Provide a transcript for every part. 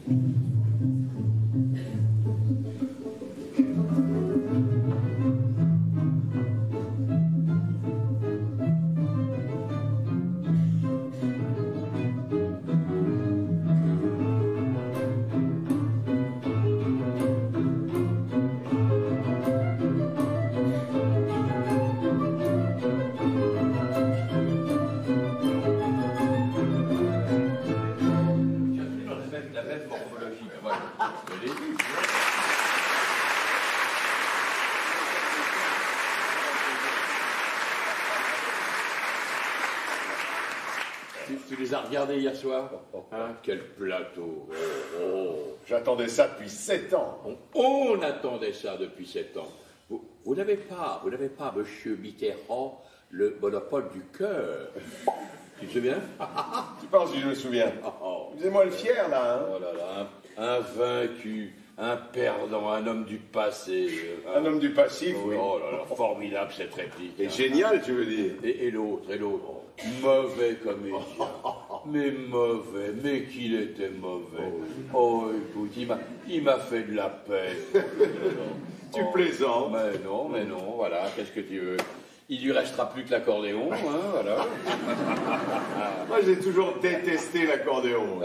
Tu les as regardés hier soir? Hein? Quel plateau! J'attendais ça depuis 7 ans. On attendait ça depuis 7 ans. Vous n'avez pas, monsieur Mitterrand, le monopole du cœur. Tu te souviens? Tu penses que je me souviens? Faisais-moi le fier, là, hein? Oh là là, un vaincu, un perdant, un homme du passé. Un homme du passif, oui. Oh là là, formidable cette réplique. Et génial, tu veux dire? Et l'autre. Mauvais comédien. Mais mauvais, mais qu'il était mauvais. Oh, écoute, il m'a fait de la peine. Tu plaisantes. Mais non, voilà, qu'est-ce que tu veux? Il lui restera plus que l'accordéon, hein, voilà. Moi, j'ai toujours détesté l'accordéon.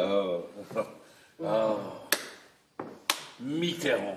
Mitterrand,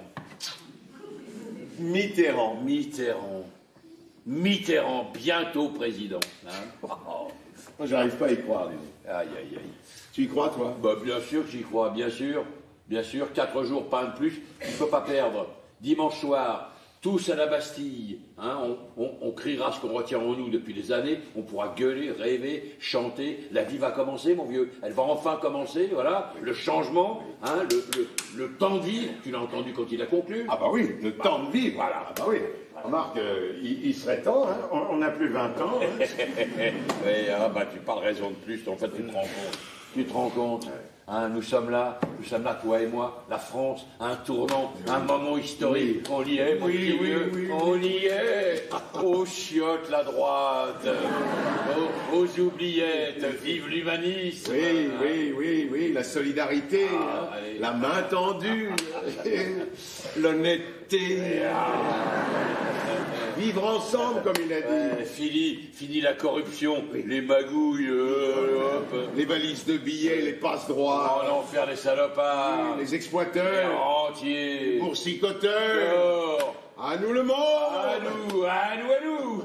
bientôt président. Hein. Moi, j'arrive pas à y croire, dis donc. Aïe. Tu y crois, toi? Bah, bien sûr que j'y crois, bien sûr. 4 jours, pas un de plus, il ne faut pas perdre. Dimanche soir, tous à la Bastille. Hein, on criera ce qu'on retient en nous depuis des années. On pourra gueuler, rêver, chanter. La vie va commencer, mon vieux. Elle va enfin commencer, voilà. Le changement, hein, le temps de vivre. Tu l'as entendu quand il a conclu? Ah bah oui, le temps de vivre. Voilà, ah bah oui. Remarque, il serait temps, hein. On n'a plus 20 ans. Hein. Oui, tu parles raison de plus. En fait, tu te rends compte. Hein, nous sommes là, toi et moi, la France, un tournant, un moment historique. Oui. On y est, mon petit vieux. On y est. Aux chiottes, la droite. Aux oubliettes. Vive l'humanisme. Oui, la solidarité, la main tendue, l'honnêteté. Vivre ensemble, comme il a dit. Fini la corruption, les magouilles, les valises de billets, les passe-droits. Oh, l'enfer, les salopards. Les exploiteurs. Les rentiers. Les boursicoteurs. À nous le monde. À nous.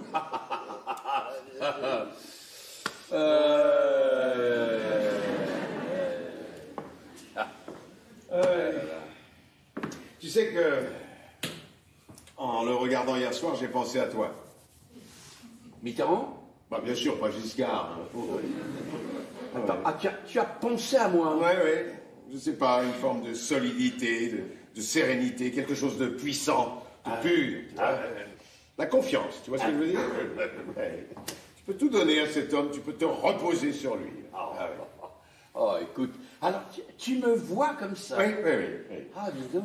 Tu sais que, en le regardant hier soir, j'ai pensé à toi. Mitterrand? Bah bien sûr, pas Giscard. Attends, tu as pensé à moi? Ouais. Je sais pas, une forme de solidité, de sérénité, quelque chose de puissant, de pur. La confiance, tu vois ce que je veux dire? Tu peux tout donner à cet homme, tu peux te reposer sur lui. Oh, écoute, alors tu me vois comme ça? Oui. Ah, dis donc,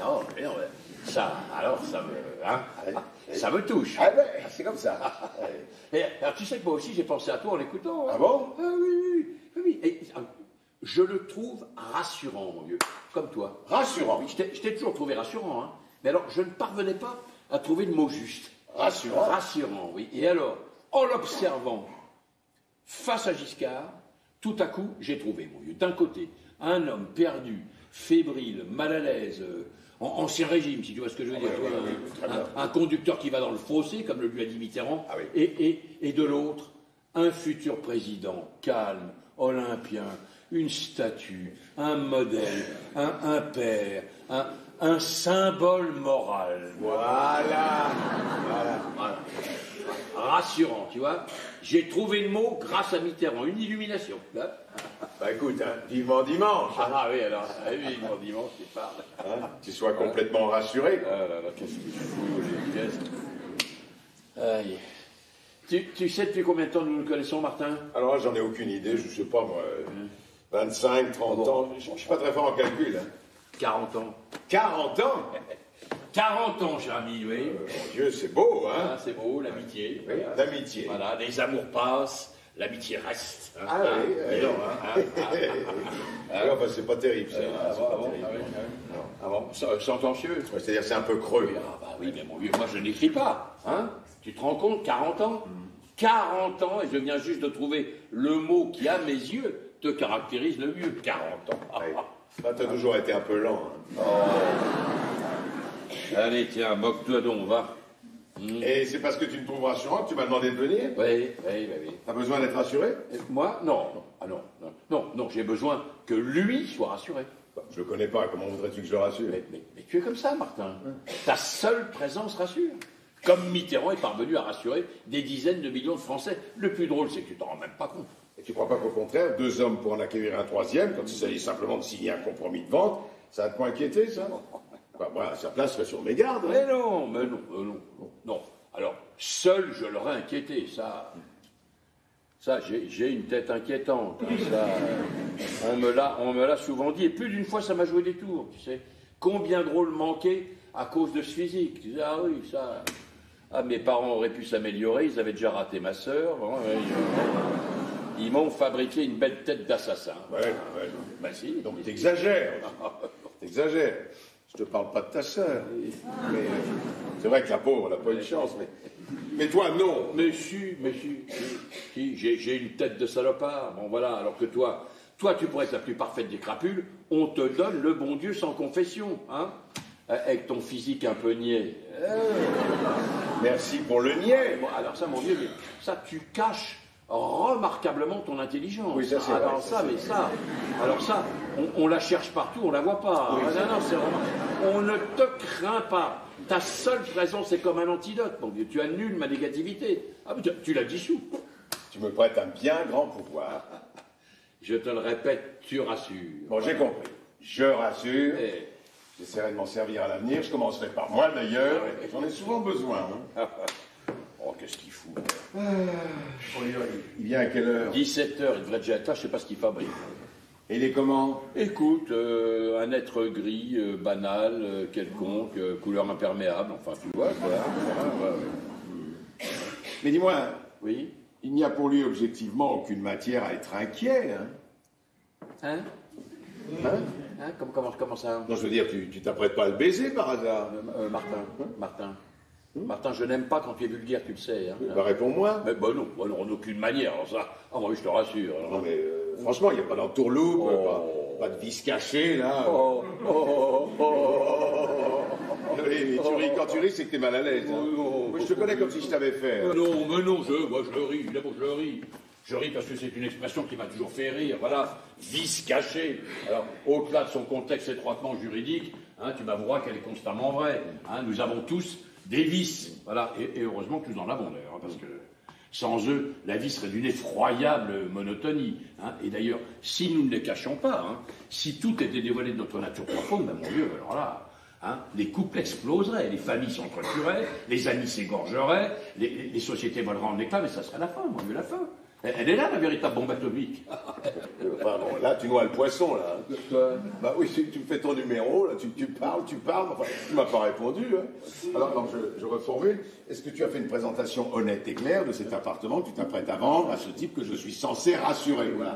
ça me touche. Ah ben, c'est comme ça. Alors, tu sais que moi aussi, j'ai pensé à toi en l'écoutant. Hein. Ah bon? Oui. Et, je le trouve rassurant, mon vieux, comme toi. Rassurant? Oui, je t'ai toujours trouvé rassurant, hein. Mais alors, je ne parvenais pas à trouver le mot juste. Rassurant? Rassurant, oui. Et alors, en l'observant face à Giscard, tout à coup, j'ai trouvé, mon vieux, d'un côté, un homme perdu, fébrile, mal à l'aise, en ancien régime, si tu vois ce que je veux dire. Un conducteur qui va dans le fossé, comme le lui a dit Mitterrand, et de l'autre, un futur président, calme, olympien, une statue, un modèle, un père, un symbole moral. Voilà. Rassurant, tu vois. J'ai trouvé le mot grâce à Mitterrand, une illumination. Là. Bah écoute, vivement dimanche. Vivement dimanche, tu parles. Tu sois complètement rassuré. Qu'est-ce que tu fous, tu sais depuis combien de temps nous nous connaissons, Martin? Alors j'en ai aucune idée, je sais pas moi, 25, 30 ans, je suis pas très fort en calcul. 40 ans. 40 ans? 40 ans, cher ami, oui. Mon Dieu, c'est beau, hein? C'est beau, l'amitié. Oui, l'amitié. Voilà, les amours passent, l'amitié reste. Hein, Ah oui, mais non, enfin, c'est pas terrible, ça. Ah bon, sentencieux. Ouais, c'est-à-dire, c'est un peu creux. Oui, ah bah oui, mais mon vieux, moi je n'écris pas. Hein. Tu te rends compte, 40 ans 40 ans, et je viens juste de trouver le mot qui, à mes yeux, te caractérise le mieux. 40 ans. Ouais. Bah, t'as toujours été un peu lent. Hein. Allez, tiens, moque-toi donc, va. Et c'est parce que tu me trouves rassurant que tu m'as demandé de venir? Oui. T'as besoin d'être rassuré? Moi, non. Ah non, j'ai besoin que lui soit rassuré. Bah, je le connais pas, comment voudrais-tu que je le rassure? Mais tu es comme ça, Martin. Ta seule présence rassure. Comme Mitterrand est parvenu à rassurer des dizaines de millions de Français. Le plus drôle, c'est que tu t'en rends même pas compte. Et tu crois pas qu'au contraire, 2 hommes pour en acquérir un 3e, quand il s'agit simplement de signer un compromis de vente, ça va te pas inquiéter, ça? Bah, moi, à sa place, je serais sur mes gardes. Mais non. Alors, seul, je l'aurais inquiété, ça, j'ai une tête inquiétante. Hein, ça, on me l'a souvent dit, et plus d'une fois, ça m'a joué des tours, tu sais. Combien de rôles manqués à cause de ce physique? Tu disais, ah oui, ça... Ah, mes parents auraient pu s'améliorer, ils avaient déjà raté ma sœur. Bon, ils m'ont fabriqué une belle tête d'assassin. Ouais. Bah si. Donc t'exagères. T'exagères. Je te parle pas de ta sœur. Mais c'est vrai que la pauvre, elle n'a pas eu de chance. Mais toi, non. Mais si. J'ai une tête de salopard. Bon, voilà. Alors que toi, tu pourrais être la plus parfaite des crapules. On te donne le bon Dieu sans confession, hein, avec ton physique un peu niais. Merci pour le niais. Bon, alors ça, mon Dieu, mais ça, tu caches remarquablement ton intelligence. Oui, ça c'est vrai. Alors ça, on la cherche partout, on la voit pas. Oui, non, c'est vraiment... On ne te craint pas. Ta seule présence est comme un antidote, mon Dieu. Tu annules ma négativité. Ah, mais tu la dissous. Tu me prêtes un bien grand pouvoir. Je te le répète, tu rassures. Bon, j'ai compris. Je rassure. J'essaierai de m'en servir à l'avenir. Je commencerai par moi le meilleur. J'en ai souvent besoin. Hein. Oh, qu'est-ce qu'il fout. Il vient à quelle heure? 17h, il devrait déjà être là, je sais pas ce qu'il fabrique. Et il est comment? Écoute, un être gris, banal, quelconque, couleur imperméable, enfin tu vois, quoi. Ouais. Mais dis-moi, Oui. il n'y a pour lui objectivement aucune matière à être inquiet. Hein? Comment ça? Non, je veux dire, tu t'apprêtes pas à le baiser par hasard? Martin, je n'aime pas quand tu es vulgaire, tu le sais. Hein. Bah, réponds-moi. Mais non, en aucune manière, alors ça. Ah, moi, je te rassure. Alors. Non, mais franchement, il n'y a pas d'entourloupe, pas de vis caché, là. Oui, mais tu ris, quand tu ris, c'est que t'es mal à l'aise. Hein. Moi, je te connais comme si je t'avais fait. Mais non, moi je ris, évidemment je ris. Je ris parce que c'est une expression qui m'a toujours fait rire, voilà, vice caché. Alors, au-delà de son contexte étroitement juridique, hein, tu m'avoueras qu'elle est constamment vraie. Hein, nous avons tous des vices, voilà, et heureusement que nous en avons d'ailleurs, hein, parce que sans eux, la vie serait d'une effroyable monotonie. Hein, et d'ailleurs, si nous ne les cachons pas, hein, si tout était dévoilé de notre nature profonde, ben mon Dieu, alors là... Hein, les couples exploseraient, les familles s'entretueraient, les amis s'égorgeraient, les sociétés voleraient en éclats, mais ça serait la fin, mon Dieu, la fin. Elle est là, la véritable bombe atomique. Enfin, bon, là, tu noies le poisson, là. Bah oui, tu me fais ton numéro, là, tu parles, enfin, tu m'as pas répondu. Hein. Alors, non, je reformule. Est-ce que tu as fait une présentation honnête et claire de cet appartement que tu t'apprêtes à vendre à ce type que je suis censé rassurer? Voilà.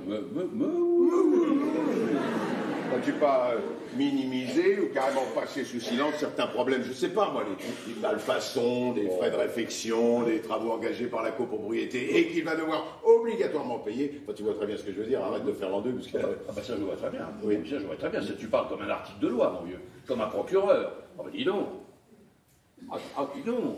N'as-tu pas minimisé ou carrément passé sous silence certains problèmes, je sais pas moi, les malfaçons, des frais de réfection, des travaux engagés par la copropriété et qu'il va devoir obligatoirement payer? Enfin, tu vois très bien ce que je veux dire, arrête de faire l'en deux. Parce que... Ah ben ça je vois très bien, oui. Ça je vois très bien, tu parles comme un article de loi, mon vieux, comme un procureur. Ah ben dis donc. Dis donc.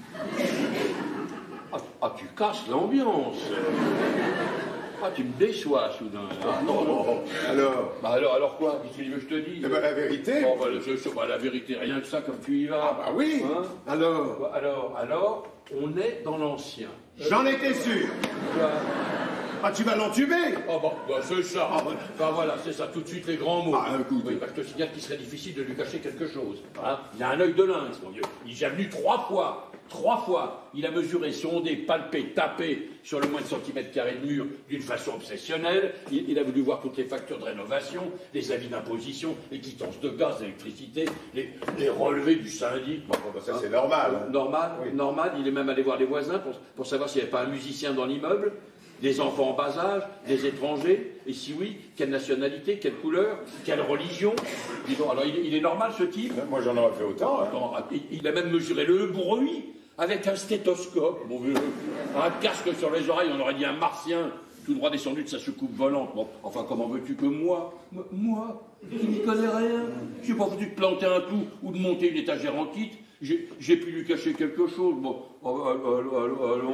Tu casses l'ambiance. Ah, tu me déçois, soudain. Ah, non. Alors quoi? Qu'est-ce que tu veux que je te dise? Eh ben, la vérité. Oh, la vérité, rien que ça, comme tu y vas. Ah, bah oui. Hein? Alors, on est dans l'ancien. J'en étais sûr. Ah, tu vas l'entuber. Oh, bah, c'est ça. Enfin, voilà, c'est ça, tout de suite les grands mots. Ah, écoute. Oui, bah, je te signale qu'il serait difficile de lui cacher quelque chose. Hein, il a un œil de lynx, mon Dieu. Il est venu 3 fois. 3 fois, il a mesuré, sondé, palpé, tapé sur le moins de centimètres carrés de mur d'une façon obsessionnelle. Il a voulu voir toutes les factures de rénovation, les avis d'imposition, les quittances de gaz, d'électricité, les relevés du syndic. Bon, bah, ça, c'est normal. Hein. Normal. Il est même allé voir les voisins pour savoir s'il n'y avait pas un musicien dans l'immeuble. Des enfants en bas âge, des étrangers, et si oui, quelle nationalité, quelle couleur, quelle religion? Dis donc, alors il est normal ce type? Moi j'en aurais fait autant. Hein. Attends, il a même mesuré le bruit avec un stéthoscope, mon vieux. Un casque sur les oreilles, on aurait dit un martien, tout droit descendu de sa soucoupe volante. Bon, enfin, comment veux-tu que moi, qui n'y connais rien, j'ai pas foutu de planter un clou ou de monter une étagère en kit, j'ai pu lui cacher quelque chose. Bon, allons.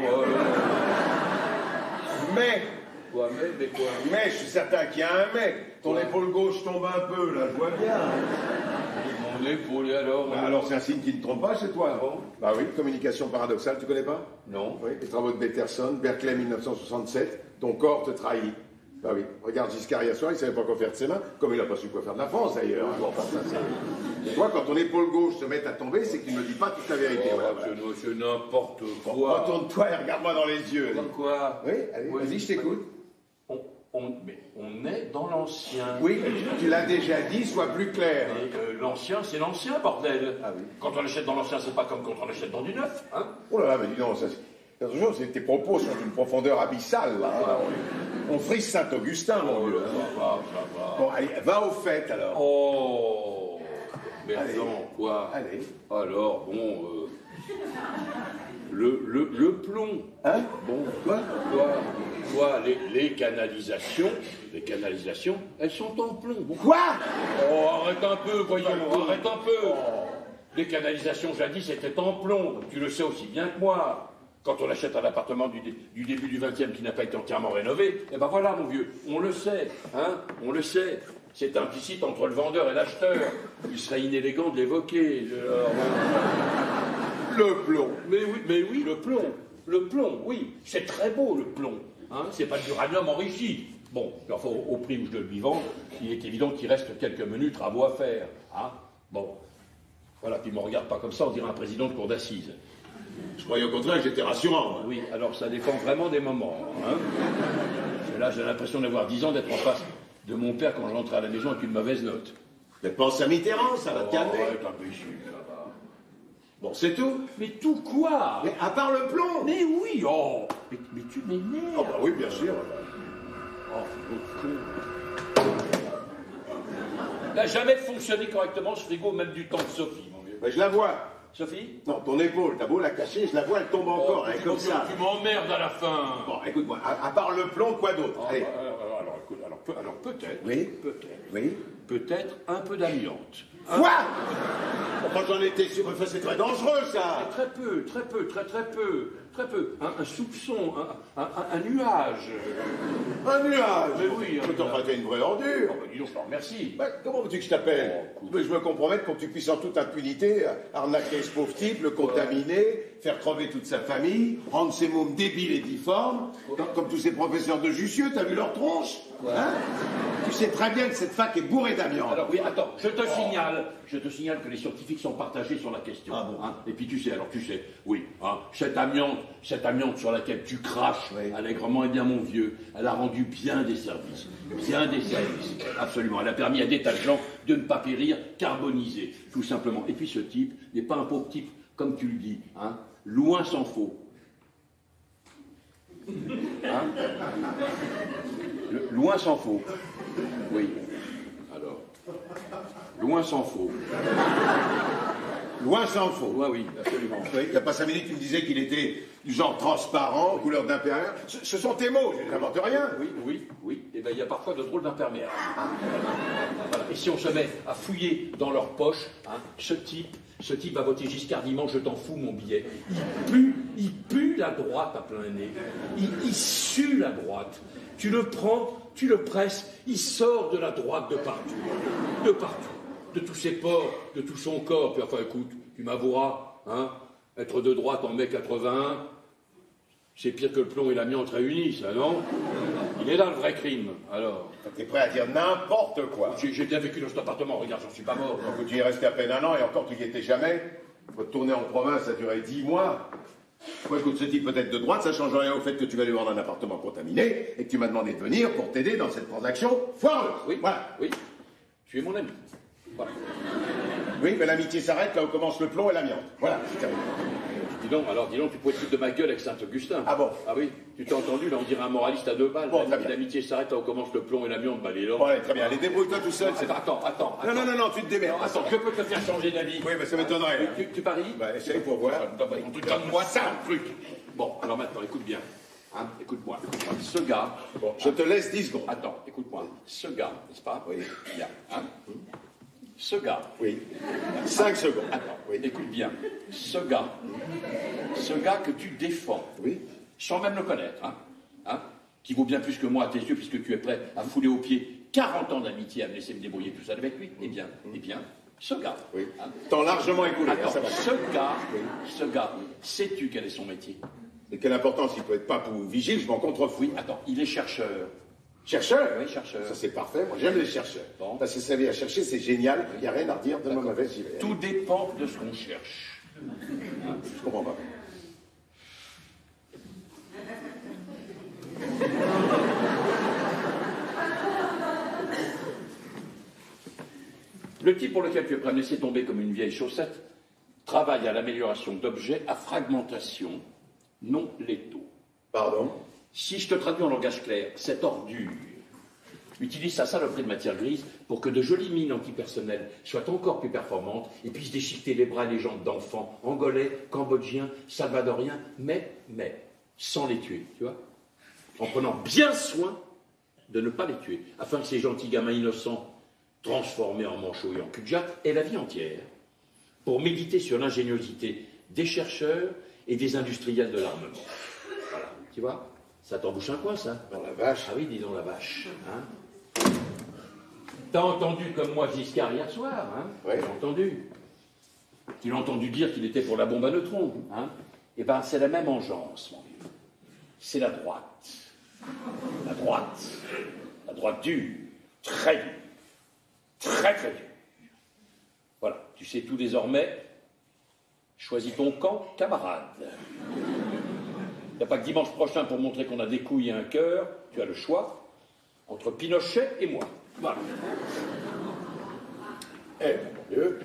Mais, Quoi, mais quoi? mais, je suis certain qu'il y a un mais. Ton épaule gauche tombe un peu, là, je vois bien. Mon épaule, et alors? Bah, alors c'est un signe qui ne trompe pas chez toi. Ah bon? Bah oui, communication paradoxale, tu connais pas? Non. Oui, les travaux de Peterson, Berkeley 1967, ton corps te trahit. Bah oui, regarde Giscard hier soir, il savait pas quoi faire de ses mains, comme il n'a pas su quoi faire de la France d'ailleurs. Bon, enfin, ça, toi, quand ton épaule gauche se met à tomber, c'est qu'il ne dit pas toute la vérité. Oh, Voilà, c'est n'importe Bon, quoi. retourne-toi et regarde-moi dans les yeux. Comme quoi? Oui, allez, vas-y, je t'écoute. Mais on est dans l'ancien. Oui, mais tu l'as déjà dit, sois plus clair. Et l'ancien, c'est l'ancien, bordel. Ah oui. Quand on achète dans l'ancien, c'est pas comme quand on achète dans du neuf, hein? Oh là là, mais dis donc, attention, tes propos sont d'une profondeur abyssale, là. On frise Saint-Augustin, mon vieux. Ça va. Bon, allez, va au fait, alors. Oh. Mais Allez. attends, quoi? Allez. Alors, bon, le plomb. Hein? Bon, Quoi? les canalisations, elles sont en plomb. Bon. Quoi? Oh, arrête un peu, voyons, arrête un peu. Les canalisations, jadis, c'était en plomb. Tu le sais aussi bien que moi. Quand on achète un appartement du début du XXe qui n'a pas été entièrement rénové, eh ben voilà, mon vieux, on le sait, hein, on le sait. C'est implicite entre le vendeur et l'acheteur. Il serait inélégant de l'évoquer. Le plomb. Mais oui, le plomb, oui. C'est très beau, le plomb. Hein, c'est pas de l'uranium enrichi. Bon, enfin, au prix où je le lui vends, il est évident qu'il reste quelques menus travaux à faire. Hein. Bon, voilà, puis ne me regarde pas comme ça, on dirait un président de cour d'assises. Je croyais au contraire que j'étais rassurant. Oui, alors ça dépend vraiment des moments. Hein. Parce que là, j'ai l'impression d'avoir 10 ans d'être en face de mon père quand je rentrais à la maison avec une mauvaise note. Mais pense à Mitterrand, ça va te calmer. Ouais, imbécile, ça va. Bon, c'est tout. Mais tout quoi? Mais à part le plomb. Mais oui, oh. Mais tu m'énerves. Oh bah oui, bien sûr. Oh, le con. N'a jamais fonctionné correctement ce frigo, même du temps de Sophie, mon vieux. Mais je la vois. Sophie? Non, ton épaule, t'as beau la cacher, je la vois, elle tombe encore, hein, comme ça. Tu m'emmerdes à la fin. Bon, écoute-moi, à part le plomb, quoi d'autre? Ah, Allez. bah, alors, écoute, alors peut-être. Oui. Peut-être. Oui. Peut-être un peu d'amiante. Quoi? Enfin, j'en étais sûr, enfin, c'est très dangereux, ça. Très peu. Un soupçon, un nuage. Un nuage. Mais oui, Mais enfin, t'es une vraie ordure. Oh, bah, dis donc, je te remercie. Bah, comment veux-tu que je t'appelle? Oh, écoute. Mais je me compromets pour que tu puisses en toute impunité arnaquer ce pauvre type, le contaminer, faire crever toute sa famille, rendre ses mômes débiles et difformes, comme tous ces professeurs de Jussieu, t'as vu leur tronche? Hein? Tu sais très bien que cette fac est bourrée d'amiante. Alors oui, attends, je te signale que les scientifiques sont partagés sur la question. Ah bon? Hein. Et puis tu sais, oui, hein, cette amiante sur laquelle tu craches Oui. allègrement, eh bien mon vieux, elle a rendu bien des services, absolument. Elle a permis à des tas de gens de ne pas périr carbonisés, tout simplement. Et puis ce type n'est pas un pauvre type, comme tu le dis, hein, loin s'en faut. Hein? Loin s'en faut. Oui. Alors. Loin s'en faut. Loin s'en faut. Oui, absolument. Oui, il n'y a pas 5 minutes, tu me disais qu'il était du genre transparent, couleur d'impérial. Ce sont tes mots, je n'invente rien. Oui. Et bien, il y a parfois de drôles d'imperméables. Voilà. Et si on se met à fouiller dans leurs poches, hein, ce type va voter Giscard dimanche, je t'en fous mon billet. Il pue la droite à plein nez. Il sue la droite. Tu le prends, tu le presses, il sort de la droite de partout. De partout. De tous ses pores, de tout son corps. Puis enfin, écoute, tu m'avoueras, hein, être de droite en mai 81, c'est pire que le plomb et l'amiante réunis, ça, non? Il est là, le vrai crime, alors. T'es prêt à dire n'importe quoi. J'ai bien vécu dans cet appartement, regarde, j'en suis pas mort. Donc, tu y es resté à peine 1 an et encore tu n'y étais jamais. Votre tournée en province a duré 10 mois. Moi, écoute, ce type peut-être de droite, ça change rien au fait que tu vas lui vendre un appartement contaminé et que tu m'as demandé de venir pour t'aider dans cette transaction foireuse. Oui, voilà. Oui, tu es mon ami. Voilà. Oui, mais l'amitié s'arrête là où commence le plomb et l'amiante. Voilà, c'est terminé. Dis donc, tu pourrais te foutre de ma gueule avec Saint-Augustin. Ah bon? Ah oui, tu t'es entendu, là, on dirait un moraliste à 2 balles. Bon, très bien. L'amitié s'arrête, là, on commence le plomb et l'amiante, bah, les Ouais, très bien. Allez, débrouille-toi tout seul. Attends. Non, tu te démerdes. Attends, je peux te faire changer d'avis. Oui, mais ça m'étonnerait. Hein. Tu paries? Bah, essaye pour voir. Donne-moi ça, un truc. Bon, alors maintenant, écoute bien. Hein, écoute-moi. Ce gars... Bon, je te laisse 10 secondes. Attends, écoute-moi. Ce gars, n'est-ce pas? Oui. Bien. Hein? Ce gars... Oui. 5 secondes. Attends, Oui. écoute bien. Ce gars que tu défends, Oui. sans même le connaître, qui vaut bien plus que moi à tes yeux, puisque tu es prêt à fouler aux pieds 40 ans d'amitié à me laisser me débrouiller tout seul avec lui, eh bien, ce gars... Oui. hein, Temps largement écoulé. attends, Ça va. ce gars, sais-tu quel est son métier? Mais quelle importance, il peut être pape ou vigile, je m'en contrefous. Oui, attends, il est chercheur. Chercheur? Oui, chercheur. Ça, c'est parfait. Moi, j'aime les chercheurs. Bon. Parce que ça vient à chercher, c'est génial. Il n'y a rien à redire de ma mauvaise, j'y vais. Tout dépend de ce qu'on cherche. Je comprends pas. Le type pour lequel tu es prêt à me laisser tomber comme une vieille chaussette travaille à l'amélioration d'objets à fragmentation non létaux. Pardon? Si je te traduis en langage clair, cette ordure utilise sa saloperie de matière grise pour que de jolies mines antipersonnelles soient encore plus performantes et puissent déchiqueter les bras et les jambes d'enfants angolais, cambodgiens, salvadoriens, mais sans les tuer, tu vois, en prenant bien soin de ne pas les tuer, afin que ces gentils gamins innocents, transformés en manchots et en cul-de-jatte, aient la vie entière pour méditer sur l'ingéniosité des chercheurs et des industriels de l'armement. Voilà, tu vois, ça t'embouche un coin, ça. Dans la vache. Ah oui, dis donc la vache. Hein. T'as entendu comme moi Giscard hier soir, hein? Oui. T'as entendu. Tu l'as entendu dire qu'il était pour la bombe à neutrons, hein? Eh ben, c'est la même engeance, mon vieux. C'est la droite. La droite. La droite dure. Très dure. Très, très dure. Voilà, tu sais tout désormais. Choisis ton camp, camarade. Il n'y a pas que dimanche prochain pour montrer qu'on a des couilles et un cœur. Tu as le choix entre Pinochet et moi. Voilà. Eh, mon Dieu.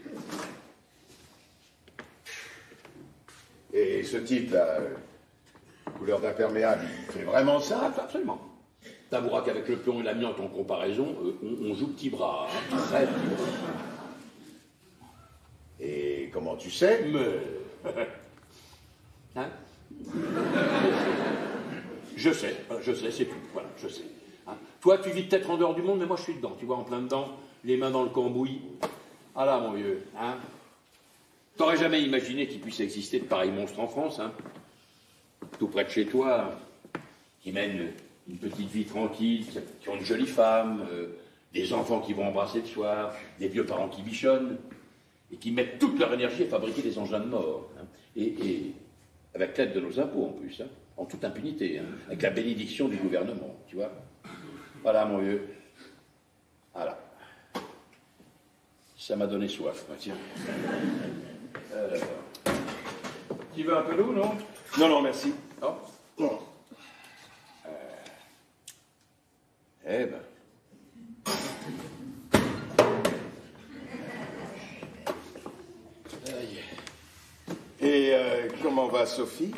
Et ce type-là, couleur d'imperméable, il fait vraiment ça? Ah, absolument. T'avoueras qu'avec le plomb et l'amiante en comparaison, on joue petit bras. Hein. Très petit bras. Et comment tu sais? Mais... Hein? Je sais, c'est tout. Voilà, je sais. Hein? Toi, tu vis peut-être en dehors du monde, mais moi, je suis dedans. Tu vois, en plein dedans, les mains dans le cambouis. Ah là, mon vieux, hein? T'aurais jamais imaginé qu'il puisse exister de pareils monstres en France, hein? Tout près de chez toi, qui mènent une petite vie tranquille, qui ont une jolie femme, des enfants qui vont embrasser le soir, des vieux parents qui bichonnent, et qui mettent toute leur énergie à fabriquer des engins de mort. Hein? Et avec l'aide de nos impôts en plus, hein? En toute impunité, hein? Avec la bénédiction du gouvernement, tu vois. Voilà, mon vieux. Voilà. Ça m'a donné soif, bah, tiens. Tu veux un peu d'eau, non? Non, merci. Non? Non. Eh ben. Et comment va Sophie?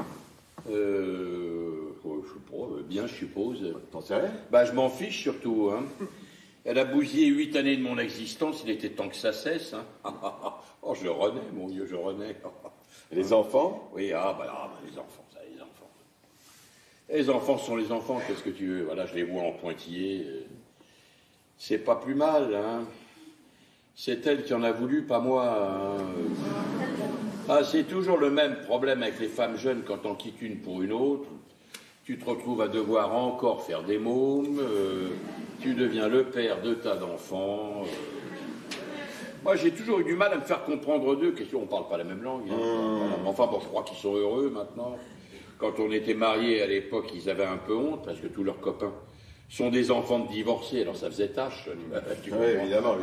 Je sais pas, bien, je suppose. T'en sais rien? Bah, je m'en fiche surtout, hein. Elle a bousillé 8 années de mon existence, il était temps que ça cesse, hein. Oh, je renais, mon Dieu, je renais. Et les enfants? Oui, les enfants, ça, les enfants. Les enfants sont les enfants, qu'est-ce que tu veux? Voilà, je les vois en pointillés. C'est pas plus mal, hein. C'est elle qui en a voulu, pas moi. Hein. Ah, c'est toujours le même problème avec les femmes jeunes quand on quitte une pour une autre. Tu te retrouves à devoir encore faire des mômes, tu deviens le père de tas d'enfants. Moi, j'ai toujours eu du mal à me faire comprendre d'eux, question, on parle pas la même langue. Hein. Enfin, bon, je crois qu'ils sont heureux maintenant. Quand on était mariés à l'époque, ils avaient un peu honte, parce que tous leurs copains sont des enfants de divorcés, alors ça faisait tâche. Oui, évidemment.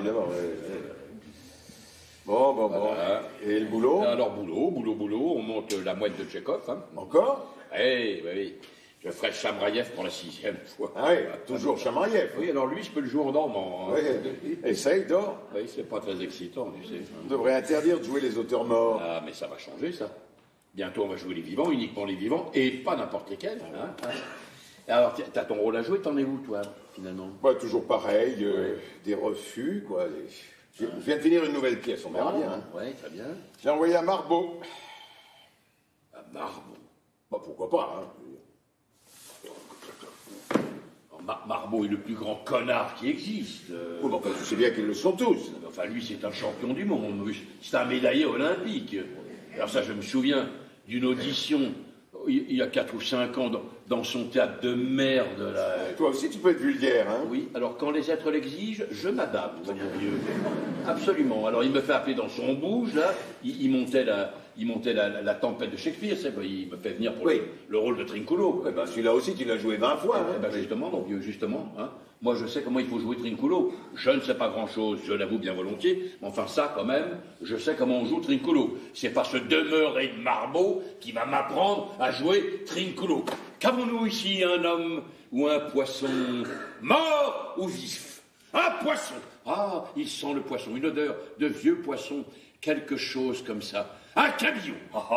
Bon. Voilà. Et le boulot? Alors, boulot, on monte la mouette de Tchekhov. Hein. Encore? Oui. Je ferai Chamraïev pour la 6e fois. Ah oui, toujours Chamariev. Oui, alors lui, je peux le jouer en dormant. Hein. Oui, essaye, dors. Oui, c'est pas très excitant, tu sais. On devrait interdire de jouer les auteurs morts. Ah, mais ça va changer, ça. Bientôt, on va jouer les vivants, uniquement les vivants, et pas n'importe lesquels. Hein. Alors, t'as ton rôle à jouer, t'en es où, toi, finalement? Bah, toujours pareil, des refus, quoi. Je viens de finir une nouvelle pièce, on verra bien. Hein. Ouais, très bien. J'ai envoyé à Marbeau. À Marbeau? Bah, pourquoi pas, hein. Marbeau est le plus grand connard qui existe. Oh, bah, tu sais bien qu'ils le sont tous. Enfin, lui, c'est un champion du monde. C'est un médaillé olympique. Alors ça, je me souviens d'une audition il y a 4 ou 5 ans dans son théâtre de merde. Là. Toi aussi, tu peux être vulgaire, hein. Oui, alors quand les êtres l'exigent, je m'adapte, mon vieux. Absolument. Alors il me fait appeler dans son bouge, là. Il montait la tempête de Shakespeare, il me fait venir pour le rôle de Trinculo. Eh ben, celui-là aussi, tu l'as joué 20 fois. Hein. Eh ben, justement, mon vieux, justement. Hein. Moi, je sais comment il faut jouer Trinculo. Je ne sais pas grand-chose, je l'avoue bien volontiers, mais enfin ça, quand même, je sais comment on joue Trinculo. C'est pas ce demeuré de Marbeau qui va m'apprendre à jouer Trinculo. Qu'avons-nous ici, un homme ou un poisson, mort ou vif? Un poisson! Ah, il sent le poisson, une odeur de vieux poisson, quelque chose comme ça. Un cabillaud!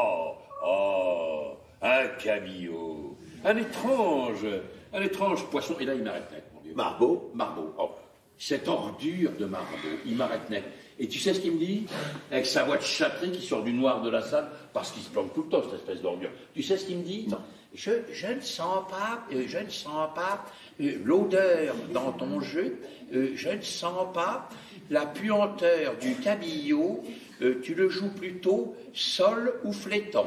Un cabillaud! Un étrange poisson. Et là, il m'arrête net, mon vieux. Marbeau? Marbeau. Oh, cette ordure de Marbeau, il m'arrête net. Et tu sais ce qu'il me dit? Avec sa voix de châtrée qui sort du noir de la salle, parce qu'il se plante tout le temps, cette espèce d'ordure. Tu sais ce qu'il me dit? Non. Je ne sens pas l'odeur dans ton jeu, je ne sens pas la puanteur du cabillaud, tu le joues plutôt sol ou flétan.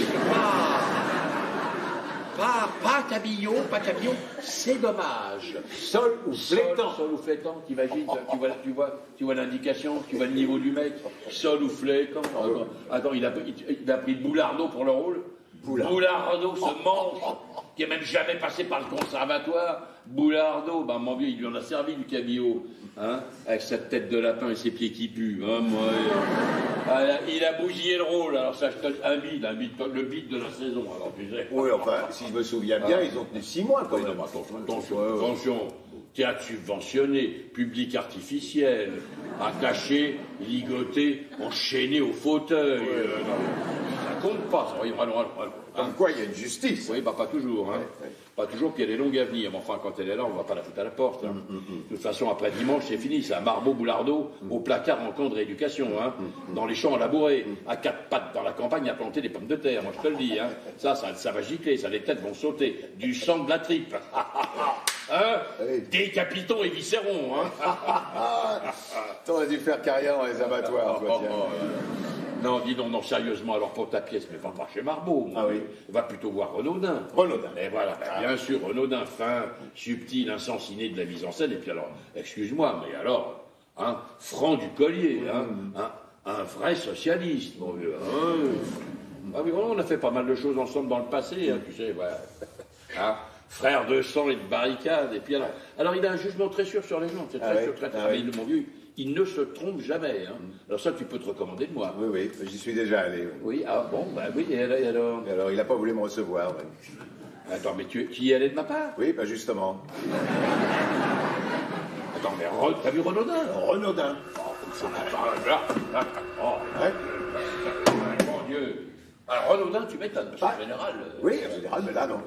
Pas cabillaud, c'est dommage. Sol ou flétan? Sol ou flétan, t'imagines, tu vois l'indication, tu vois le niveau du mec, sol ou flétan. Attends, il a pris Boulardeau pour le rôle. Boulardeau, ce monstre, qui est même jamais passé par le conservatoire. Boulardeau, ben mon vieux, il lui en a servi du cabillaud, hein, avec sa tête de lapin et ses pieds qui puent. Hein, il a bousillé le rôle, alors ça, le bide de la saison, alors tu sais. Oui, enfin, si je me souviens bien, ils ont tenu 6 mois, quoi. Non, attention. Théâtre subventionné, public artificiel, attaché, ligoté, enchaîné au fauteuil. Ça compte pas, ça. Comme quoi, il y a une justice. Oui, bah pas toujours. Hein. Pas toujours, puis elle est longue à venir. Mais enfin, quand elle est là, on va pas la foutre à la porte. Hein. De toute façon, après dimanche, c'est fini. C'est un Marbeau Boulardeau au placard en camp de rééducation. Hein. Dans les champs à labourer, à 4 pattes dans la campagne à planter des pommes de terre. Moi, je te le dis. Hein. Ça va gicler, les têtes vont sauter. Du sang de la tripe. Hein? Décapitons et viscérons. Hein. T'aurais dû faire carrière dans les abattoirs. Non, dis donc, non, sérieusement, alors pour ta pièce, mais va pas chez Marbeau. Ah oui. Va plutôt voir Renaudin. Et voilà, bien sûr, Renaudin, fin, subtil, insensiné de la mise en scène, et puis alors, excuse-moi, mais alors, hein, franc du collier, hein, un vrai socialiste, mon vieux. Hein. Ah oui, on a fait pas mal de choses ensemble dans le passé, hein, tu sais, voilà. Hein, frère de sang et de barricade, et puis alors il a un jugement très sûr sur les gens, c'est très sûr, très sûr. Mon vieux, il ne se trompe jamais. Hein. Alors ça, tu peux te recommander de moi. Oui, j'y suis déjà allé. Oui, ah bon, bah oui, et alors Et alors, il n'a pas voulu me recevoir. Ouais. Attends, mais tu y allais de ma part? Oui, bah justement. Attends, mais t'as vu Renaudin? Renaudin. Mon Dieu. Alors Renaudin, tu m'étonnes, parce qu'en général... Oui, en général, mais là, non.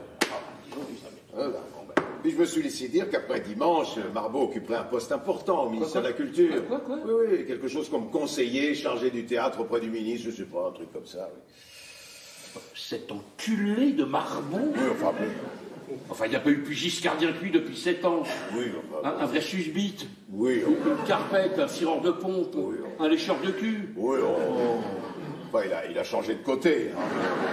Puis je me suis laissé dire qu'après dimanche, Marbeau occuperait un poste important au ministère de la Culture. Quoi Oui, quelque chose comme conseiller, chargé du théâtre auprès du ministre, je sais pas, un truc comme ça. Oui. Cet enculé de Marbeau? Oui, enfin bon. Enfin, il n'y a pas eu plus giscardien que lui depuis 7 ans. Oui, enfin... Un vrai susbite. Oui, Une carpette, un tireur de pompe. Oui, un lécheur de cul. Oui, enfin, il a changé de côté. Hein.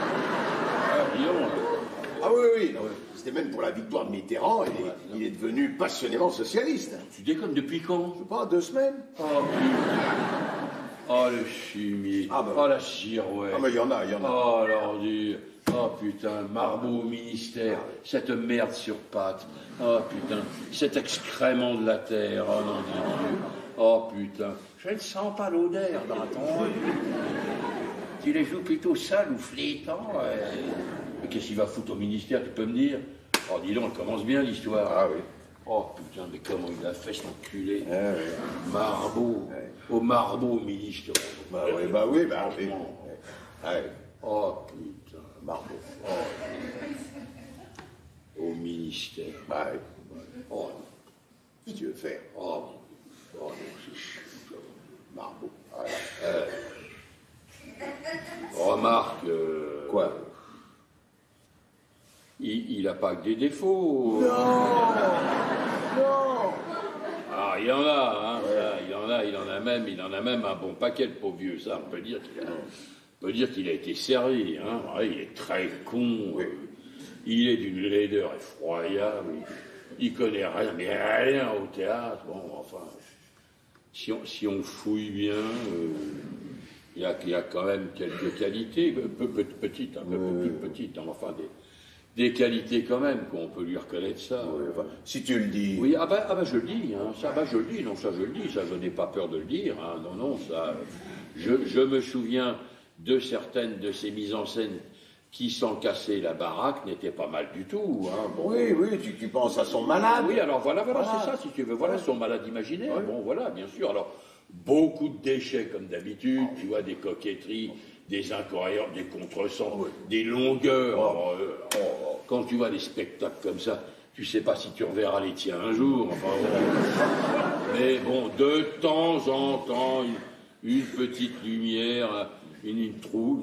Ah oui. C'était même pour la victoire de Mitterrand, il est devenu passionnément socialiste. Tu déconnes, depuis quand? Je sais pas, 2 semaines. Oh, putain. Oh, le fumier. Oh, la girouette. Ah, mais il y en a. Oh, l'ordure. Oh, putain, Marbeau au ministère. Cette merde sur pattes. Oh, putain, cet excrément de la terre. Oh, non, Dieu. Oh, putain. Je ne sens pas l'odeur dans ton... Tu les joues plutôt sale ou flétant. Mais qu'est-ce qu'il va foutre au ministère, tu peux me dire? Oh, dis donc, elle commence bien l'histoire. Ah oui. Oh putain, mais comment il a fait cet enculé? Oui. Marbeau. Au Marbeau au ministère. Bah oui. Oh, putain. Marbeau. Au ministère. Ouais. Oh, Qu'est-ce que tu veux faire? oh, non, c'est... Marbeau. Voilà. Remarque... Quoi? Il n'a pas que des défauts. Non. Ah, il y en a, hein, ça, il en a même un bon paquet, le pauvre vieux, ça, on peut dire qu'il a été servi, hein. Ouais, il est très con, Oui. Il est d'une laideur effroyable, il connaît rien, mais rien au théâtre, bon, enfin, si on fouille bien, il y a quand même quelques qualités, un peu petites, plus petites, hein, enfin, des qualités quand même, qu'on peut lui reconnaître ça. Oui, enfin, si tu le dis. Oui, je le dis, hein, ça, je le dis, non, ça je le dis, ça je n'ai pas peur de le dire, hein, non, ça, je me souviens de certaines de ces mises en scène qui, sans casser la baraque, n'étaient pas mal du tout, hein, bon. Oui, tu penses à son malade. Oui, alors voilà, c'est ça, si tu veux, voilà, son malade imaginaire, bon, voilà, bien sûr, alors, beaucoup de déchets, comme d'habitude, tu vois, des coquetteries, des incohérences, des contresens, des longueurs, quand tu vois des spectacles comme ça, tu sais pas si tu reverras les tiens un jour, enfin, mais bon, de temps en temps, une petite lumière, une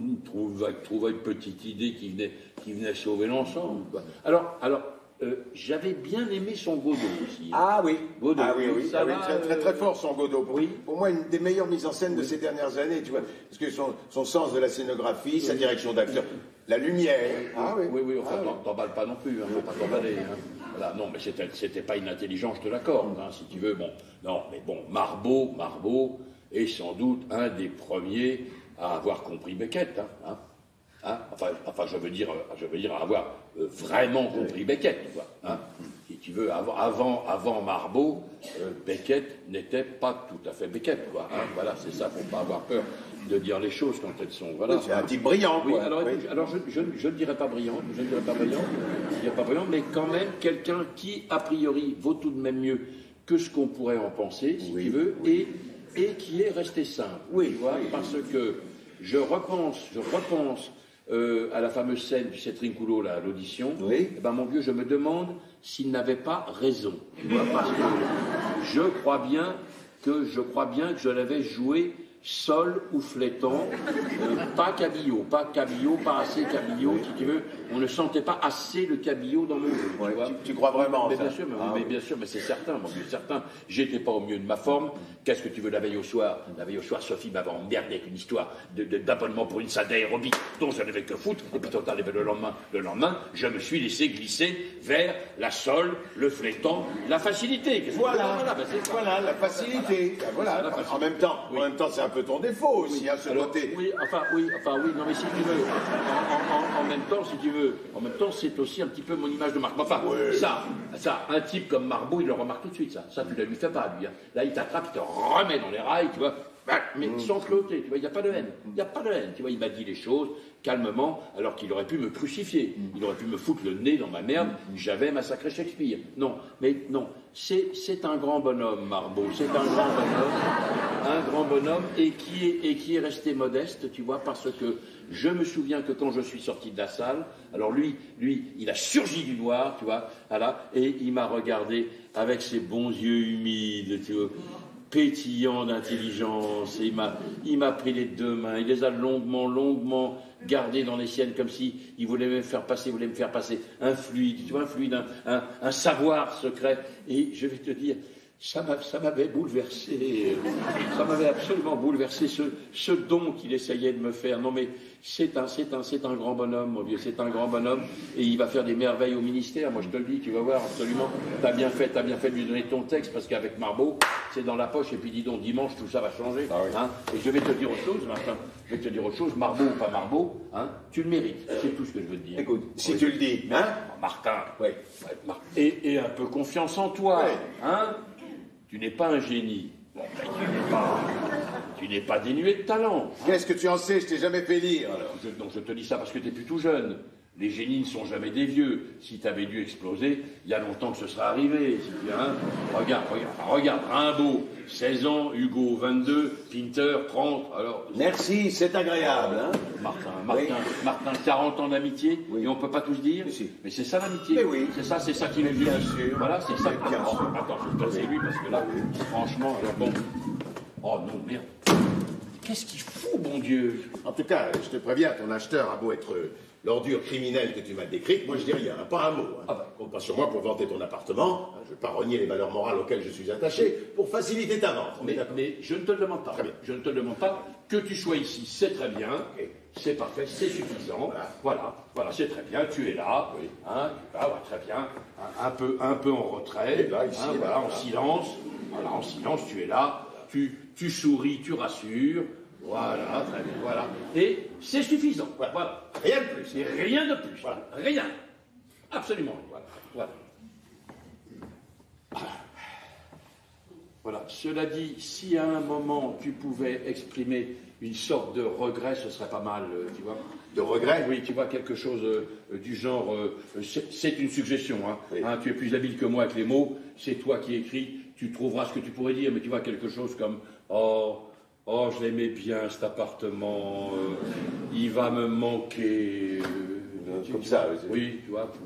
petite idée qui venait sauver l'ensemble, quoi. Alors, j'avais bien aimé son Godot aussi. Ah oui. Godot, Ça va, très, très, très fort son Godot. Oui. Pour moi, une des meilleures mises en scène de ces dernières années, tu vois. Parce que son sens de la scénographie, sa direction d'acteur, la lumière. Oui, enfin, t'emballes pas non plus, hein, faut pas t'emballer. Hein. Voilà, non, mais c'était pas une intelligence de la corde, hein, si tu veux. Bon, non, mais bon, Marbeau est sans doute un des premiers à avoir compris Beckett, hein. Enfin, je veux dire avoir vraiment compris Beckett, quoi, hein. Si tu veux, avant Marbeau, Beckett n'était pas tout à fait Beckett, quoi, hein. Voilà, c'est ça, faut pas avoir peur de dire les choses quand elles sont, voilà. Oui, c'est un type brillant, quoi. Oui, alors je ne dirais pas brillant, mais quand même quelqu'un qui, a priori, vaut tout de même mieux que ce qu'on pourrait en penser, si tu veux, et qui est resté simple, tu vois, parce que je repense à la fameuse scène du Trinculo, là, à l'audition. Oui. Eh ben, mon vieux, je me demande s'il n'avait pas raison, tu vois, parce que je crois bien que je l'avais joué sol ou flétan, pas cabillaud, pas assez cabillaud, si tu veux. On ne sentait pas assez le cabillaud dans mon jeu. Ouais, tu vois. tu crois vraiment Mais ça? bien sûr, mais c'est certain, mon vieux, certain. J'étais pas au mieux de ma forme. Qu'est-ce que tu veux, la veille au soir, Sophie m'avait emmerdé avec une histoire d'abonnement pour une salle d'aérobie dont je n'avais que foutre. Et puis, quand arrivé le lendemain, je me suis laissé glisser vers la sole, le flétan, la facilité. Voilà, la facilité. Voilà. En même temps, c'est un peu ton défaut aussi, hein, ce côté. Oui, non, mais si tu veux, en même temps, c'est aussi un petit peu mon image de marque. Enfin, ça, un type comme Marbeau, il le remarque tout de suite, ça. Ça, tu ne lui fais pas, lui, hein. Là, il t'attrape, il te remet dans les rails, tu vois. Mais sans flotter, tu vois, il n'y a pas de haine. Tu vois, il m'a dit les choses calmement, alors qu'il aurait pu me crucifier. Il aurait pu me foutre le nez dans ma merde, j'avais massacré Shakespeare. Non, c'est un grand bonhomme, Marbeau, c'est un grand bonhomme, et qui est resté modeste, tu vois, parce que je me souviens que quand je suis sorti de la salle, alors lui, il a surgi du noir, tu vois, voilà, et il m'a regardé avec ses bons yeux humides, tu vois, pétillant d'intelligence, et il m'a pris les deux mains, il les a longuement gardées dans les siennes, comme si il voulait me faire passer un fluide, tu vois, un savoir secret. Et je vais te dire, ça m'avait bouleversé, ça m'avait absolument bouleversé, ce don qu'il essayait de me faire. Non mais c'est un grand bonhomme, mon vieux, c'est un grand bonhomme, et il va faire des merveilles au ministère, moi je te le dis, tu vas voir, absolument. T'as bien fait de lui donner ton texte, parce qu'avec Marbeau, c'est dans la poche, et puis dis donc, dimanche, tout ça va changer. Hein. Et je vais te dire autre chose, Martin, Marbeau ou pas Marbeau, hein, tu le mérites, c'est tout ce que je veux te dire. Écoute, si tu le dis, hein, Martin, et un peu confiance en toi, hein. Tu n'es pas un génie. Bon, tu n'es pas dénué de talent. Qu'est-ce que tu en sais? Je t'ai jamais fait lire. Alors, je te dis ça parce que tu es plus tout jeune. Les génies ne sont jamais des vieux. Si tu avais dû exploser, il y a longtemps que ce serait arrivé. Si tu, hein. Regarde, Rimbaud, 16 ans, Hugo, 22, Pinter, 30. Alors, merci, c'est agréable. Hein. Martin, 40 ans d'amitié, oui. Et on ne peut pas tous dire. Si. Mais c'est ça l'amitié. Mais oui. C'est ça qui nous dit. Bien sûr. Voilà, c'est ça. Bien sûr. Attends, je vais passer lui parce que là, franchement, alors bon. Oh non, merde. Qu'est-ce qu'il fout, bon Dieu? En tout cas, je te préviens, ton acheteur a beau être l'ordure criminelle que tu m'as décrite, moi je dis rien, pas un mot. Hein. Ah bah. Compte pas sur moi pour vanter ton appartement, je ne vais pas renier les valeurs morales auxquelles je suis attaché, pour faciliter ta vente. Mais je ne te le demande pas. Très bien. Je ne te le demande pas. Que tu sois ici, c'est très bien. Okay. C'est parfait, c'est suffisant. Voilà, c'est très bien. Tu es là. Oui. Hein, très bien. Un peu en retrait. Et là, ici, hein, voilà, en silence. Voilà, en silence, tu es là. Tu souris, tu rassures. Voilà, très bien. Voilà. Et c'est suffisant. Voilà. Rien de plus. Et rien de plus. Voilà. Rien. Absolument. Voilà. Voilà. Cela dit, si à un moment tu pouvais exprimer une sorte de regret, ce serait pas mal, tu vois. De regret? Oui, tu vois, quelque chose du genre... c'est une suggestion, hein. Oui. Hein. Tu es plus habile que moi avec les mots, c'est toi qui écris, tu trouveras ce que tu pourrais dire, mais tu vois, quelque chose comme... Oh, je l'aimais bien, cet appartement, il va me manquer... comme ça, oui, tu vois.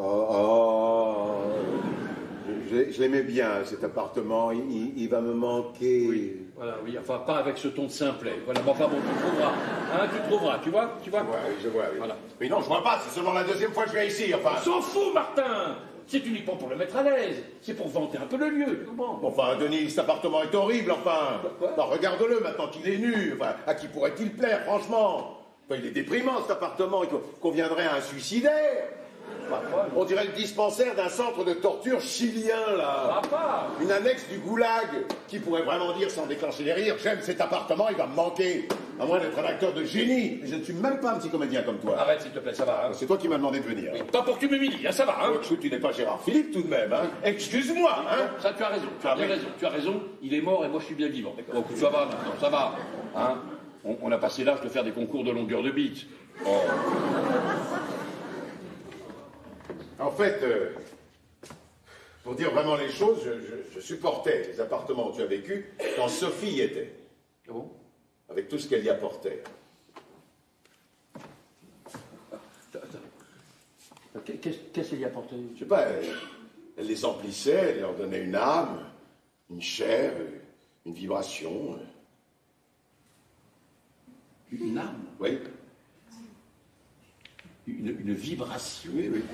Je l'aimais bien, cet appartement, il va me manquer. Oui, voilà, oui, enfin, pas avec ce ton de simplet. Voilà, bon, enfin bon, tu trouveras. Hein, tu trouveras, tu vois. Ouais, je vois, oui. Voilà. Mais non, je vois pas, c'est seulement la deuxième fois que je viens ici, enfin. S'en fout, Martin. C'est uniquement pour le mettre à l'aise. C'est pour vanter un peu le lieu. Comment? Enfin, Denis, cet appartement est horrible, enfin. Quoi? Bah, regarde-le maintenant qu'il est nu. Enfin, à qui pourrait-il plaire, franchement? Enfin, il est déprimant, cet appartement. Il conviendrait à un suicidaire. On dirait le dispensaire d'un centre de torture chilien, là. Papa. Une annexe du goulag. Qui pourrait vraiment dire, sans déclencher les rires, j'aime cet appartement, il va me manquer. À moins d'être un acteur de génie. Je ne suis même pas un petit comédien comme toi. Arrête, s'il te plaît, ça va. Hein. C'est toi qui m'as demandé de venir. Oui, pas pour que tu m'humilies, hein, ça va. Hein. Écoute, tu n'es pas Gérard Philippe tout de même, hein. Excuse-moi, hein. Ça, tu as raison. Tu as raison. Il est mort et moi, je suis bien vivant. Donc, ça va maintenant, ça va. Hein. On a passé l'âge de faire des concours de longueur de bite. Oh. En fait, pour dire vraiment les choses, je supportais les appartements où tu as vécu quand Sophie y était. Ah bon? Avec tout ce qu'elle y apportait. Qu'est-ce qu'elle y apportait? Je sais pas, elle les emplissait, elle leur donnait une âme, une chair, une vibration. Une âme? Oui. Une vibration? Oui, oui.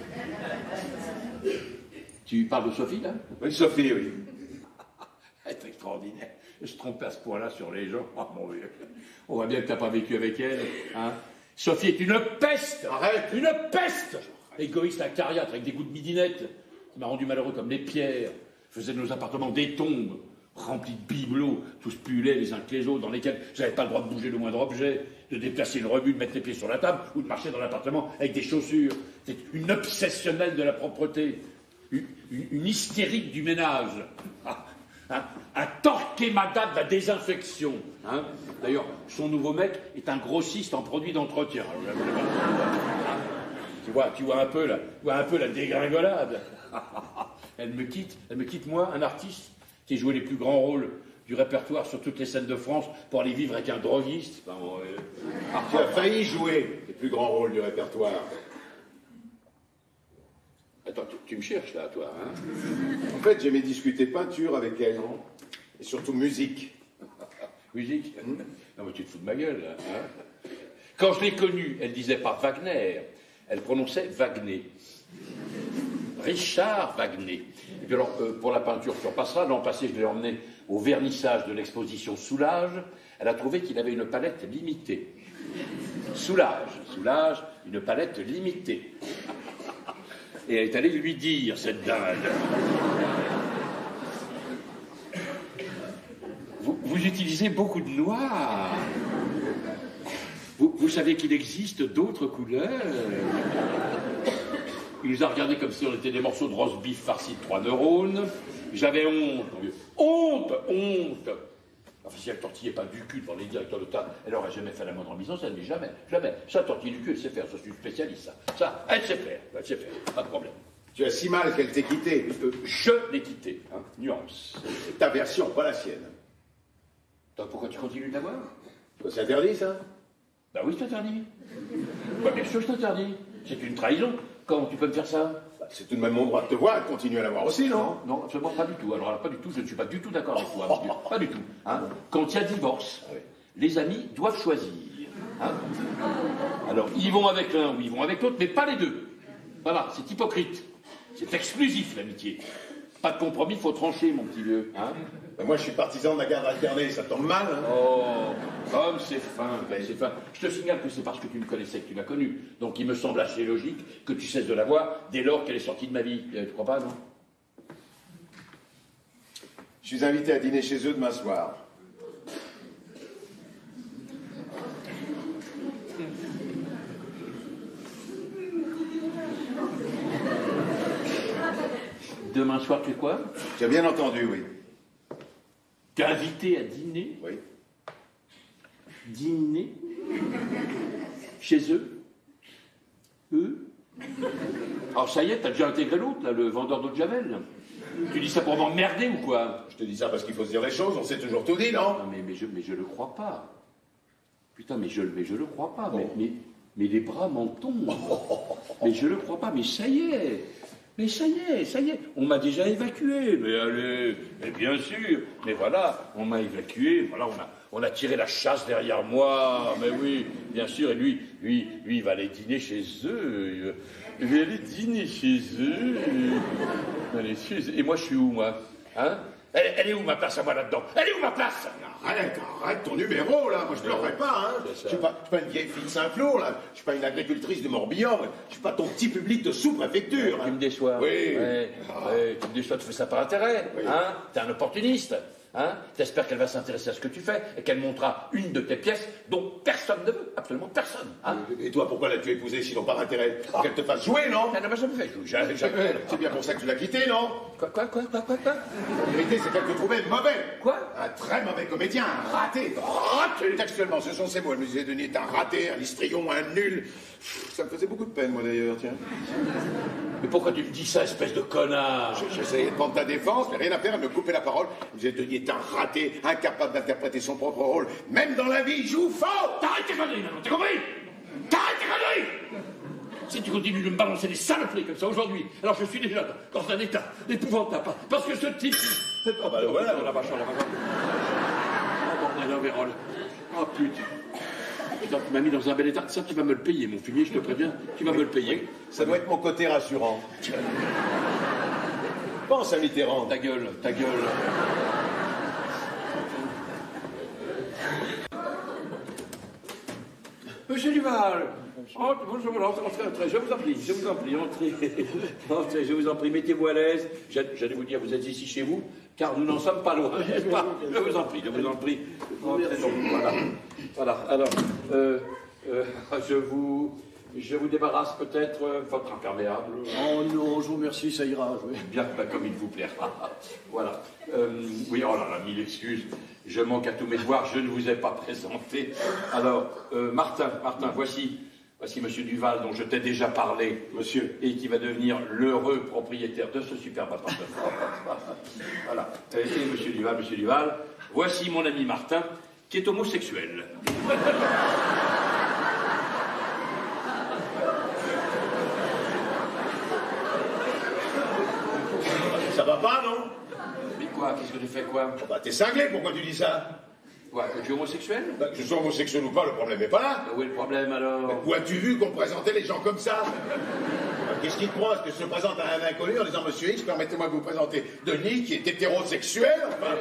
Tu parles de Sophie, là? Oui, Sophie, oui. C'est extraordinaire. Se tromper à ce point-là sur les gens. Oh mon Dieu. On voit bien que tu n'as pas vécu avec elle. Hein. Sophie est une peste. Arrête. Une peste. Égoïste acariâtre avec des goûts de midinette. Ça m'a rendu malheureux comme les pierres. Faisait de nos appartements des tombes remplis de bibelots, tous pullés les uns que les autres, dans lesquels j'avais pas le droit de bouger le moindre objet, de déplacer une revue, de mettre les pieds sur la table ou de marcher dans l'appartement avec des chaussures. C'est une obsessionnelle de la propreté. Une hystérique du ménage. Un torquemada de la désinfection. Hein. D'ailleurs, son nouveau mec est un grossiste en produits d'entretien. Tu vois un peu la dégringolade. Elle me quitte moi, un artiste qui a joué les plus grands rôles du répertoire sur toutes les scènes de France pour aller vivre avec un droguiste. Tu as failli jouer les plus grands rôles du répertoire. Attends, tu me cherches là, toi, hein? En fait, j'aimais discuter peinture avec elle, non? Et surtout musique. Musique? Non, mais tu te fous de ma gueule, là. Hein? Quand je l'ai connue, elle disait pas Wagner, elle prononçait Wagner. Richard Wagner. Et puis alors, pour la peinture, tu repasseras. L'an passé, je l'ai emmené au vernissage de l'exposition Soulage. Elle a trouvé qu'il avait une palette limitée. Soulage, une palette limitée. Et elle est allée lui dire, cette dingue. Vous utilisez beaucoup de noir. Vous savez qu'il existe d'autres couleurs. Il nous a regardés comme si on était des morceaux de roast beef farcis de 3 neurones. J'avais honte, mon vieux. Honte. Enfin, si elle tortillait pas du cul devant les directeurs d'État, elle n'aurait jamais fait la moindre mise en scène, mais jamais, jamais. Ça, tortiller du cul, elle sait faire, ça, c'est une spécialiste, ça. Ça, elle sait faire, pas de problème. Tu as si mal qu'elle t'ait quitté. Je l'ai quitté, hein, nuance. C'est ta version, pas la sienne. Donc pourquoi tu continues de l'avoir? C'est interdit, ça? Bah oui, c'est interdit. Bah, bien sûr, c'est interdit. C'est une trahison. Comment tu peux me faire ça? Bah, c'est tout de même mon droit de te voir, continue à l'avoir aussi, non? Non, absolument pas du tout. Alors, pas du tout, je ne suis pas du tout d'accord avec toi. Monsieur. Pas du tout. Hein. Quand il y a divorce, les amis doivent choisir. Hein. Alors, ils vont avec l'un ou ils vont avec l'autre, mais pas les deux. Voilà, c'est hypocrite. C'est exclusif, l'amitié. Pas de compromis, il faut trancher, mon petit vieux. Hein. Ben moi, je suis partisan de la garde alternée, ça tombe mal. Hein. Oh, comme c'est fin, c'est fin. Je te signale que c'est parce que tu me connaissais que tu l'as connue. Donc il me semble assez logique que tu cesses de la voir dès lors qu'elle est sortie de ma vie. Tu crois pas, non? Je suis invité à dîner chez eux demain soir. Demain soir, tu es quoi? Tu as bien entendu, oui. T'es invité à dîner? Oui. Dîner? Chez eux? Eux? Alors ça y est, t'as déjà intégré l'autre, là, le vendeur d'eau de Javel. Tu dis ça pour m'emmerder ou quoi? Je te dis ça parce qu'il faut se dire les choses, on s'est toujours tout dit, non? Non, mais je le crois pas. Putain, mais je le crois pas. Mais les bras m'en tombent. Mais je le crois pas, mais ça y est. Mais ça y est, on m'a déjà évacué, mais allez, mais bien sûr, mais voilà, on m'a évacué, voilà, on a tiré la chasse derrière moi, mais oui, bien sûr, et lui, il va aller dîner chez eux, il va aller dîner chez eux, et moi je suis où, moi, hein? Elle est où ma place à moi là-dedans? Elle est où ma place? Arrête ton numéro, là. Moi, je pleurerai pas, hein. Je suis pas une vieille fille de Saint-Flour, là. Je suis pas une agricultrice du Morbihan. Je suis pas ton petit public de sous-préfecture. Tu me déçois. Oui. Ouais, tu me déçois, tu fais ça par intérêt. Oui. Hein? T'es un opportuniste. Hein? T'espères qu'elle va s'intéresser à ce que tu fais et qu'elle montrera une de tes pièces dont personne ne veut, absolument personne. Hein? Et toi, pourquoi l'as-tu épousée sinon par intérêt? Qu'elle te fasse jouer, non? Elle ne m'a jamais fait jouer. C'est bien pour ça que tu l'as quittée, non? Quoi? La vérité, c'est qu'elle te trouvait mauvais. Quoi? Un très mauvais comédien, un raté. Raté! Textuellement, ce sont ces mots. Elle me disait, Denis, t'es un raté, un histrion, un nul. Ça me faisait beaucoup de peine, moi, d'ailleurs, tiens. Mais pourquoi tu me dis ça, espèce de connard? J'essayais de prendre ta défense, mais rien à faire, elle me coupait la parole. Elle me disait, Denis est un raté, incapable d'interpréter son propre rôle. Même dans la vie, il joue faux! T'arrêtes tes conneries, maintenant, t'as compris? T'arrêtes tes conneries! Si tu continues de me balancer des saloperies comme ça aujourd'hui, alors je suis déjà dans un état épouvantable. Parce que ce type... Ah bah voilà. La vache, la vache. Oh bordel, Vérole. Oh putain. Putain, tu m'as mis dans un bel état. Ça, tu vas me le payer, mon fumier, je te préviens. Tu vas me le payer. Ça doit être mon côté rassurant. Pense à Mitterrand. Ta gueule, ta gueule. Monsieur Duval, bonjour, entrez, je vous en prie, entrez, je vous en prie, mettez-vous à l'aise. J'allais vous dire, vous êtes ici chez vous, car nous n'en sommes pas loin, n'est-ce pas? Je vous en prie. Entrez donc, voilà, alors, je vous débarrasse peut-être votre imperméable. Oh non, je vous remercie, ça ira. Oui. Bien, comme il vous plaira. Voilà. Oui, oh là là, mille excuses. Je manque à tous mes devoirs, je ne vous ai pas présenté. Alors, Martin, voici Monsieur Duval, dont je t'ai déjà parlé, monsieur, et qui va devenir l'heureux propriétaire de ce superbe appartement. Voilà. Et Monsieur Duval, voici mon ami Martin, qui est homosexuel. Ça va pas, non? Mais quoi? Qu'est-ce que tu fais, quoi? Bah, t'es cinglé, pourquoi tu dis ça? Quoi? Que tu es homosexuel? Bah, que je sois homosexuel ou pas, le problème n'est pas là. Où est le problème, alors? Où as-tu vu qu'on présentait les gens comme ça? Qu'est-ce qui te croit? Est-ce que je te présente à un inconnu en disant, Monsieur X, permettez-moi de vous présenter Denis, qui est hétérosexuel? Enfin...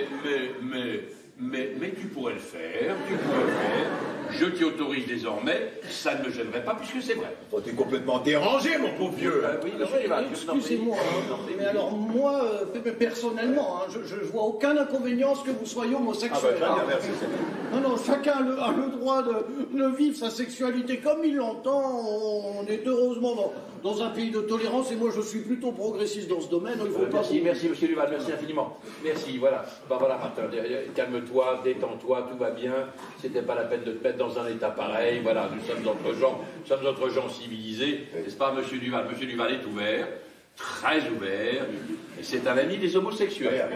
Mais tu pourrais le faire, Je t'y autorise désormais, ça ne me gênerait pas puisque c'est vrai. Oh, t'es complètement dérangé, mon pauvre vieux. Oui, monsieur Duval, excusez-moi. Mais alors, moi, personnellement, hein, je vois aucun inconvénient à ce que vous soyez homosexuel. Ah bah, très bien, merci. Non, chacun a le droit de vivre sa sexualité comme il l'entend. On est heureusement dans un pays de tolérance et moi, je suis plutôt progressiste dans ce domaine. Il faut pas merci, monsieur Duval, merci infiniment. Merci, voilà. Bah voilà, Martin, calme-toi. calme-toi, détends-toi, tout va bien. C'était pas la peine de te mettre dans un état pareil. Voilà, nous sommes entre gens civilisés, n'est-ce pas, Monsieur Duval? Monsieur Duval est ouvert, très ouvert, et c'est un ami des homosexuels.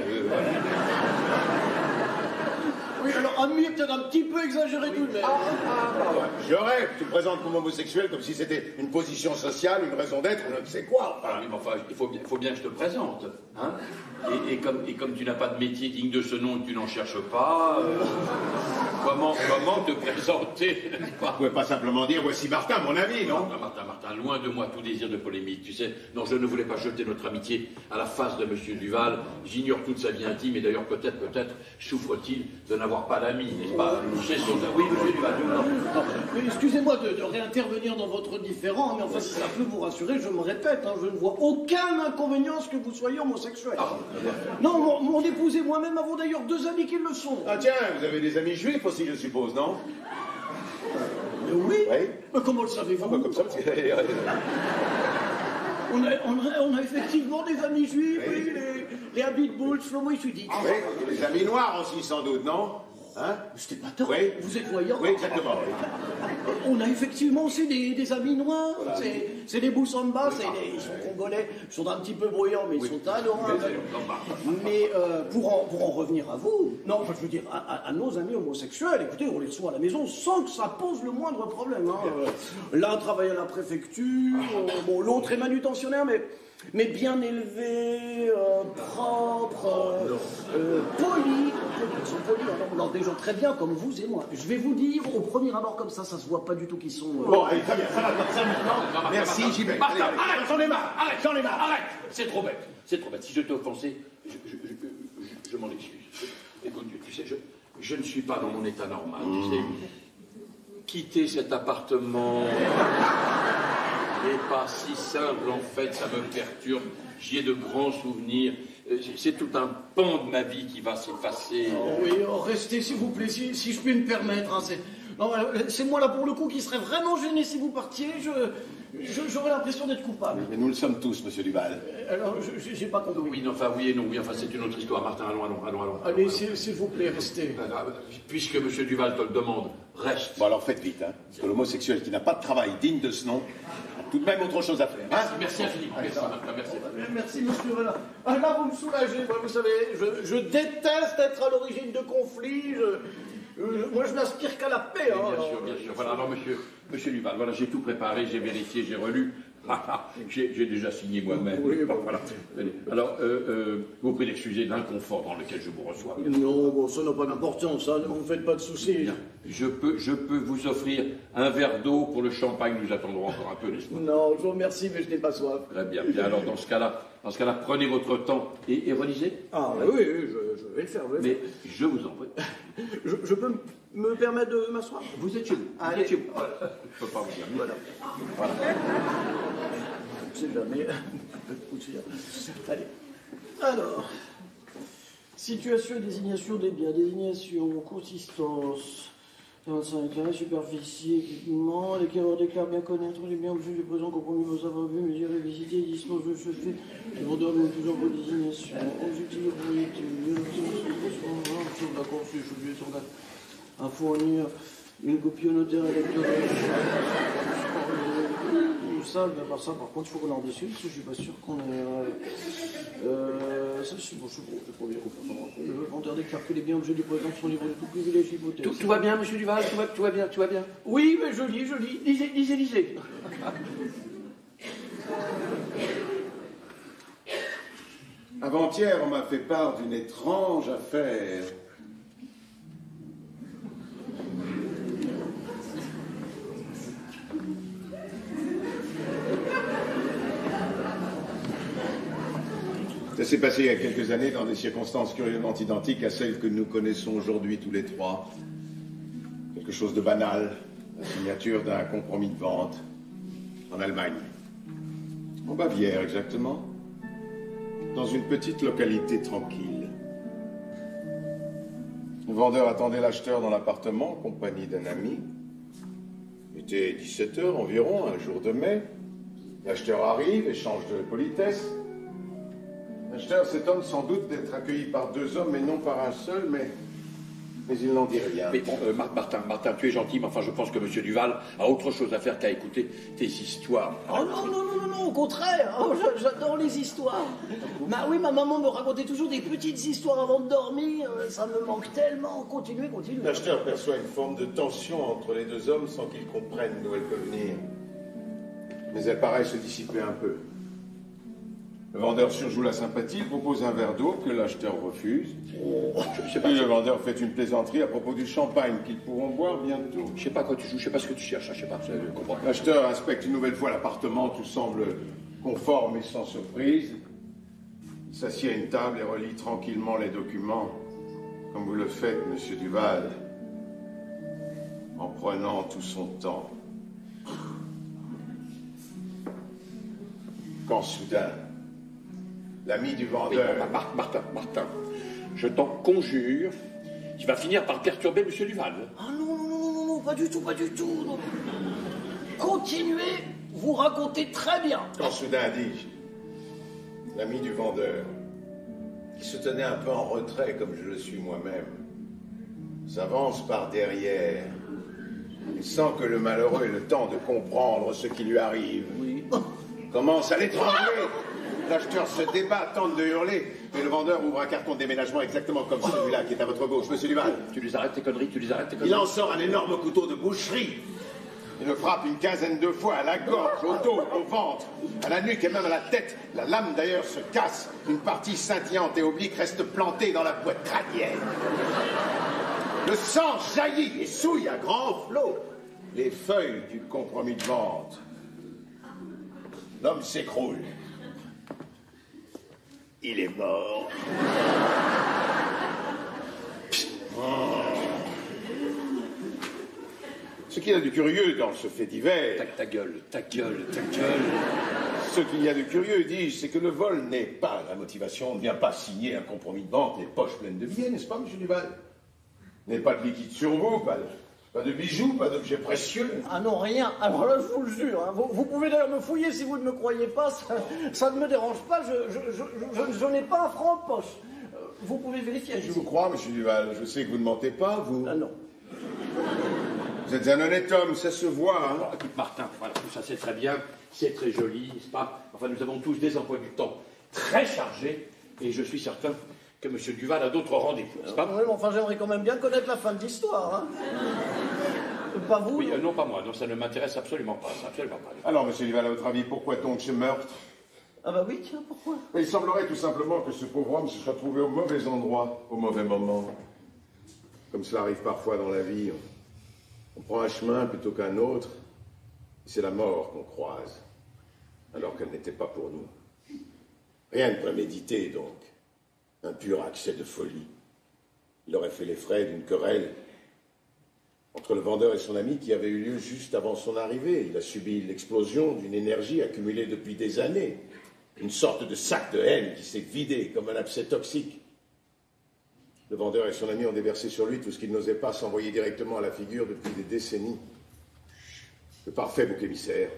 Oui, alors ami est peut-être un petit peu exagéré tout de même. Je rêve, tu me présentes comme homosexuel comme si c'était une position sociale, une raison d'être, je ne sais quoi. Ah oui, mais enfin, il faut bien que je te présente. Hein, et comme tu n'as pas de métier digne de ce nom et que tu n'en cherches pas, comment te présenter, n'est-ce pas? Vous pouvez pas simplement dire voici Martin, mon ami, non? Martin, loin de moi tout désir de polémique, tu sais. Non, je ne voulais pas jeter notre amitié à la face de Monsieur Duval. J'ignore toute sa vie intime et d'ailleurs peut-être souffre-t-il de n'avoir pas d'amis, n'est-ce pas? Oui, Monsieur Duval, non. Mais excusez-moi de réintervenir dans votre différend, mais enfin si ça peut vous rassurer, je me répète, hein, je ne vois aucun inconvénient à ce que vous soyez homosexuel. Non, mon épouse et moi-même avons d'ailleurs 2 amis qui le sont. Ah tiens, vous avez des amis juifs aussi, je suppose, non? Oui. Oui. Mais comment le savez-vous? Ah bah comme ça, On a effectivement des amis juifs, oui, les Habitbull, Shlomo Isudit. oui, les amis noirs aussi, sans doute, non? Hein? C'était pas tort. Oui. Vous êtes voyant? Oui, exactement. Oui. On a effectivement aussi des amis noirs. Voilà. C'est des Boussamba, ils sont congolais, ils sont un petit peu bruyants, mais ils sont adorables. Mais pour en revenir à vous, non, enfin, je veux dire, à nos amis homosexuels, écoutez, on les reçoit à la maison sans que ça pose le moindre problème. Hein. L'un travaille à la préfecture, bon, l'autre est manutentionnaire, mais bien élevé, propre, poli. Ils sont polis, alors des gens très bien comme vous et moi. Je vais vous dire, au premier abord comme ça se voit pas du tout qu'ils sont... Bon, allez, très bien, ça va, maintenant. Merci, j'y vais. Martin, Allez, arrête, j'en ai marre, arrête. C'est trop bête. Si je t'ai offensé, je m'en excuse. Écoute, tu sais, je ne suis pas dans mon état normal, tu sais. Quitter cet appartement n'est pas si simple, en fait, ça me perturbe. J'y ai de grands souvenirs. C'est tout un pan de ma vie qui va s'effacer. Oh oui, restez s'il vous plaît, si je puis me permettre. Hein, c'est moi là pour le coup qui serais vraiment gêné si vous partiez. J'aurais l'impression d'être coupable. Mais nous le sommes tous, Monsieur Duval. Alors, j'ai pas compris. Oui, oui et non, oui, enfin c'est une autre histoire. Martin, allons. Allez, s'il vous plaît, restez. Puisque Monsieur Duval te le demande, reste. Bon, alors faites vite, hein, parce que l'homosexuel qui n'a pas de travail digne de ce nom a tout de même autre chose à faire. Hein? Merci infiniment. Merci, Martin, merci. Merci, monsieur. Voilà. Ah, là, vous me soulagez. Moi, vous savez, je déteste être à l'origine de conflits. Moi, je n'aspire qu'à la paix. Hein, bien sûr. Voilà, alors, monsieur Duval, voilà, j'ai tout préparé, j'ai vérifié, j'ai relu. J'ai déjà signé moi-même. Oui, bon. Voilà. Alors, vous prie d'excuser l'inconfort dans lequel je vous reçois. Non, bon, ça n'a pas d'importance, hein, ne vous faites pas de soucis. Bien. Je peux vous offrir un verre d'eau pour le champagne, nous attendrons encore un peu, n'est-ce pas? Non, je vous remercie, mais je n'ai pas soif. Très bien. Alors, dans ce cas-là, prenez votre temps et relisez. Ah, oui, je vais le faire. Mais je vous en prie. Je peux me permettre de m'asseoir? Vous êtes chez vous. Allez. Je ne peux pas vous dire. Voilà. Je ne sais jamais. Allez. Alors, situation et désignation des biens. Désignation, consistance, 25 superficie, équipement. L'acquéreur déclare bien connaître les biens objets du présent compromis vos avoir vu, mesurer, visiter, dispense de ce fait. Le vendeur de plus en vos désignations. Objectif de propriété. D'accord, c'est à fournir une copie au notaire électoral. Ça, à part ça, par contre, il faut qu'on en décide, parce que je suis pas sûr qu'on est. Ça, je suis pas bien comprendre. Le vendeur déclare que les biens objets du présent sont libres de tout privilège hypothèse. Tout va bien, monsieur Duval, tout va bien. Oui, mais je lis. Lisez. Avant-hier, on m'a fait part d'une étrange affaire. Ça s'est passé il y a quelques années dans des circonstances curieusement identiques à celles que nous connaissons aujourd'hui tous les trois. Quelque chose de banal, la signature d'un compromis de vente en Allemagne. En Bavière, exactement. Dans une petite localité tranquille. Le vendeur attendait l'acheteur dans l'appartement en compagnie d'un ami. Il était 17 h environ, un jour de mai. L'acheteur arrive, échange de politesse. L'acheteur s'étonne sans doute d'être accueilli par 2 hommes et non par un seul, mais Mais il n'en dit rien. Mais bon, Martin, tu es gentil, mais enfin, je pense que M. Duval a autre chose à faire qu'à écouter tes histoires. Oh non, au contraire. Oh, j'adore les histoires. Bah oui, ma maman me racontait toujours des petites histoires avant de dormir. Ça me manque tellement. Continuez. L'acheteur perçoit une forme de tension entre les deux hommes sans qu'ils comprennent d'où elle peut venir. Mais elle paraît se dissiper un peu. Le vendeur surjoue la sympathie, il propose un verre d'eau que l'acheteur refuse. Je sais pas. Puis le vendeur fait une plaisanterie à propos du champagne qu'ils pourront boire bientôt. Je sais pas quoi tu joues, je sais pas ce que tu cherches, je sais pas, je comprends pas. L'acheteur inspecte une nouvelle fois l'appartement, tout semble conforme et sans surprise. Il s'assied à une table et relit tranquillement les documents, comme vous le faites, Monsieur Duval, en prenant tout son temps. Quand soudain, l'ami du vendeur... Martin, je t'en conjure, tu vas finir par perturber M. Duval. Ah non, pas du tout. Non. Continuez, vous racontez très bien. Quand soudain, dis-je, l'ami du vendeur, qui se tenait un peu en retrait comme je le suis moi-même, s'avance par derrière. Il sent que le malheureux ait le temps de comprendre ce qui lui arrive. Oui. Commence à l'étrangler. L'acheteur se débat, tente de hurler, mais le vendeur ouvre un carton de déménagement exactement comme celui-là qui est à votre gauche, Monsieur Duval. Tu les arrêtes tes conneries, Il en sort un énorme couteau de boucherie. Il le frappe une quinzaine de fois à la gorge, au dos, au ventre, à la nuque et même à la tête. La lame d'ailleurs se casse. Une partie scintillante et oblique reste plantée dans la boîte crânienne. Le sang jaillit et souille à grands flots les feuilles du compromis de vente. L'homme s'écroule. Il est mort. Ce qu'il y a de curieux dans ce fait divers... Ta gueule. Ce qu'il y a de curieux, dis-je, c'est que le vol n'est pas la motivation. On ne vient pas signer un compromis de vente les poches pleines de billets, n'est-ce pas, Monsieur Duval? N'est pas de liquide sur vous, pas de bijoux, pas d'objets précieux. Ah non, rien. Alors là, je vous le jure. Hein. Vous pouvez d'ailleurs me fouiller si vous ne me croyez pas. Ça ne me dérange pas. Je n'ai pas un franc de poche. Vous pouvez vérifier. Je vous crois, Monsieur Duval. Je sais que vous ne mentez pas, vous. Ah non. Vous êtes un honnête homme, ça se voit, hein. Alors, écoute, Martin, voilà, tout ça c'est très bien, c'est très joli, n'est-ce pas? Enfin, nous avons tous des emplois du temps très chargés, et je suis certain que M. Duval a d'autres rendez-vous, n'est-ce pas? Oui, mais enfin, j'aimerais quand même bien connaître la fin de l'histoire. Hein. Pas vous? Oui, non, pas moi, non, ça ne m'intéresse absolument pas, Alors, Monsieur Duval, à votre avis, pourquoi donc ce meurtre? Ah bah oui, tiens, pourquoi? Il semblerait tout simplement que ce pauvre homme se soit trouvé au mauvais endroit, au mauvais moment. Comme cela arrive parfois dans la vie. On prend un chemin plutôt qu'un autre, et c'est la mort qu'on croise, alors qu'elle n'était pas pour nous. Rien de prémédité, donc. Un pur accès de folie. Il aurait fait les frais d'une querelle entre le vendeur et son ami qui avait eu lieu juste avant son arrivée. Il a subi l'explosion d'une énergie accumulée depuis des années. Une sorte de sac de haine qui s'est vidé comme un abcès toxique. Le vendeur et son ami ont déversé sur lui tout ce qu'il n'osait pas s'envoyer directement à la figure depuis des décennies. Le parfait bouc émissaire.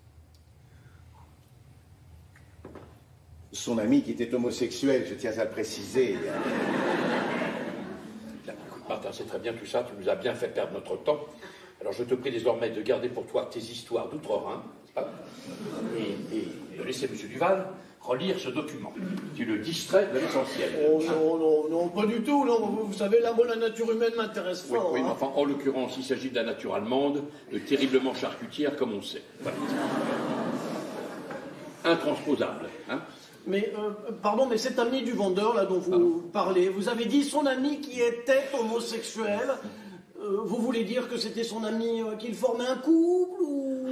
Son ami qui était homosexuel, je tiens à le préciser. Écoute, Martin, c'est très bien tout ça, tu nous as bien fait perdre notre temps. Alors je te prie désormais de garder pour toi tes histoires d'outre-Rhin, n'est-ce pas? Et de laisser M. Duval relire ce document. Tu le distrais de l'essentiel. Oh non, pas du tout. Non. Vous savez, là, moi, la nature humaine m'intéresse fort. Oui, mais enfin, en l'occurrence, il s'agit de la nature allemande, terriblement charcutière, comme on sait. Voilà. Intransposable, hein? Mais, pardon, mais cet ami du vendeur, là, dont vous parlez, vous avez dit son ami qui était homosexuel. Vous voulez dire que c'était son ami qu'il formait un couple ou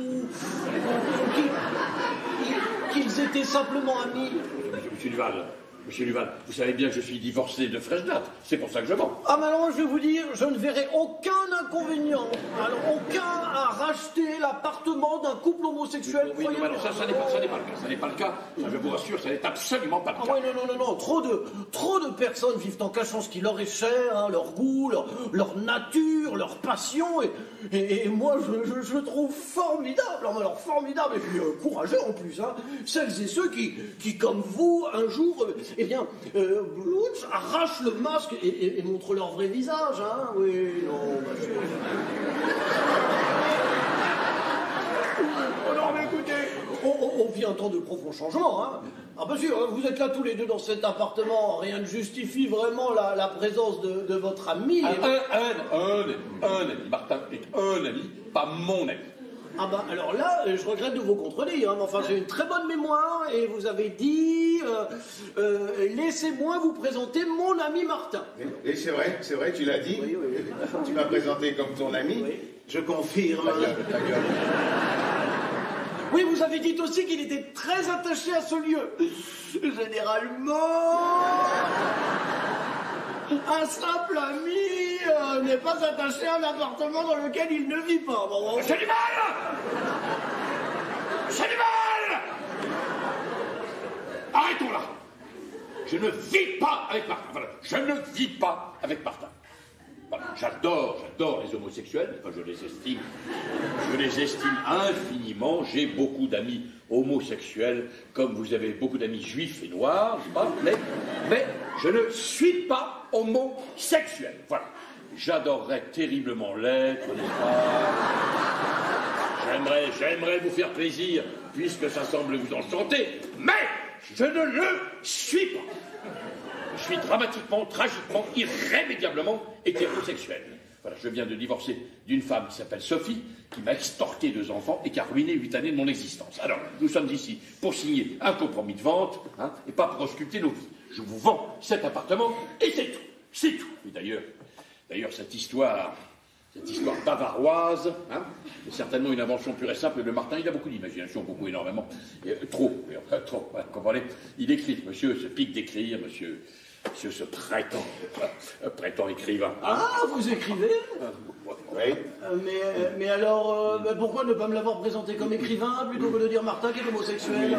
qu'ils étaient simplement amis? Monsieur Duval, vous savez bien que je suis divorcé de fraîche date. C'est pour ça que je mens. Ah, mais alors, je vais vous dire, je ne verrai aucun inconvénient. Alors, aucun à racheter l'appartement d'un couple homosexuel. Oui, non, alors ça n'est pas le cas. Ça n'est pas le cas. Ça, je vous rassure, ça n'est absolument pas le cas. Ah oui, non. Trop de personnes vivent en cachant ce qui leur est cher, hein, leur goût, leur nature, leur passion. Et moi, je le trouve formidable. Alors, formidable et puis courageux en plus. Hein. Celles et ceux qui, comme vous, un jour, Eh bien, Blouch arrache le masque et montre leur vrai visage, hein. Oui, non, bah, non, mais écoutez, on vit un temps de profond changement, hein. Ah bien sûr, vous êtes là tous les deux dans cet appartement, rien ne justifie vraiment la présence de votre ami. Un ami, Martin est un ami, pas mon ami. Ah ben alors là, je regrette de vous contredire, hein, mais enfin j'ai une très bonne mémoire et vous avez dit laissez-moi vous présenter mon ami Martin. Et c'est vrai, tu l'as dit. Oui. Tu m'as présenté comme ton ami. Oui. Je confirme. Ta gueule. Oui, vous avez dit aussi qu'il était très attaché à ce lieu. Généralement, un simple ami n'est pas attaché à un appartement dans lequel il ne vit pas. Bon, J'ai du mal. Arrêtons là. Je ne vis pas avec Martin. Voilà. Je ne vis pas avec Martin. Voilà. J'adore les homosexuels. Enfin, je les estime infiniment. J'ai beaucoup d'amis homosexuels, comme vous avez beaucoup d'amis juifs et noirs, mais je ne suis pas homosexuel. Voilà. J'adorerais terriblement l'être, n'est-ce pas? J'aimerais vous faire plaisir, puisque ça semble vous enchanter, mais je ne le suis pas. Je suis dramatiquement, tragiquement, irrémédiablement hétérosexuel. Voilà, je viens de divorcer d'une femme qui s'appelle Sophie, qui m'a extorqué 2 enfants et qui a ruiné 8 années de mon existence. Alors, nous sommes ici pour signer un compromis de vente, hein, et pas pour ausculter nos vies. Je vous vends cet appartement et c'est tout. Et d'ailleurs, cette histoire bavaroise, hein, est certainement une invention pure et simple de Martin. Il a beaucoup d'imagination, énormément. Trop, vous comprenez? Il écrit, monsieur se pique d'écrire, monsieur se prétend écrivain. Hein. Ah, vous écrivez? Oui. Mais alors, pourquoi ne pas me l'avoir présenté comme écrivain plutôt que de dire Martin qui est homosexuel?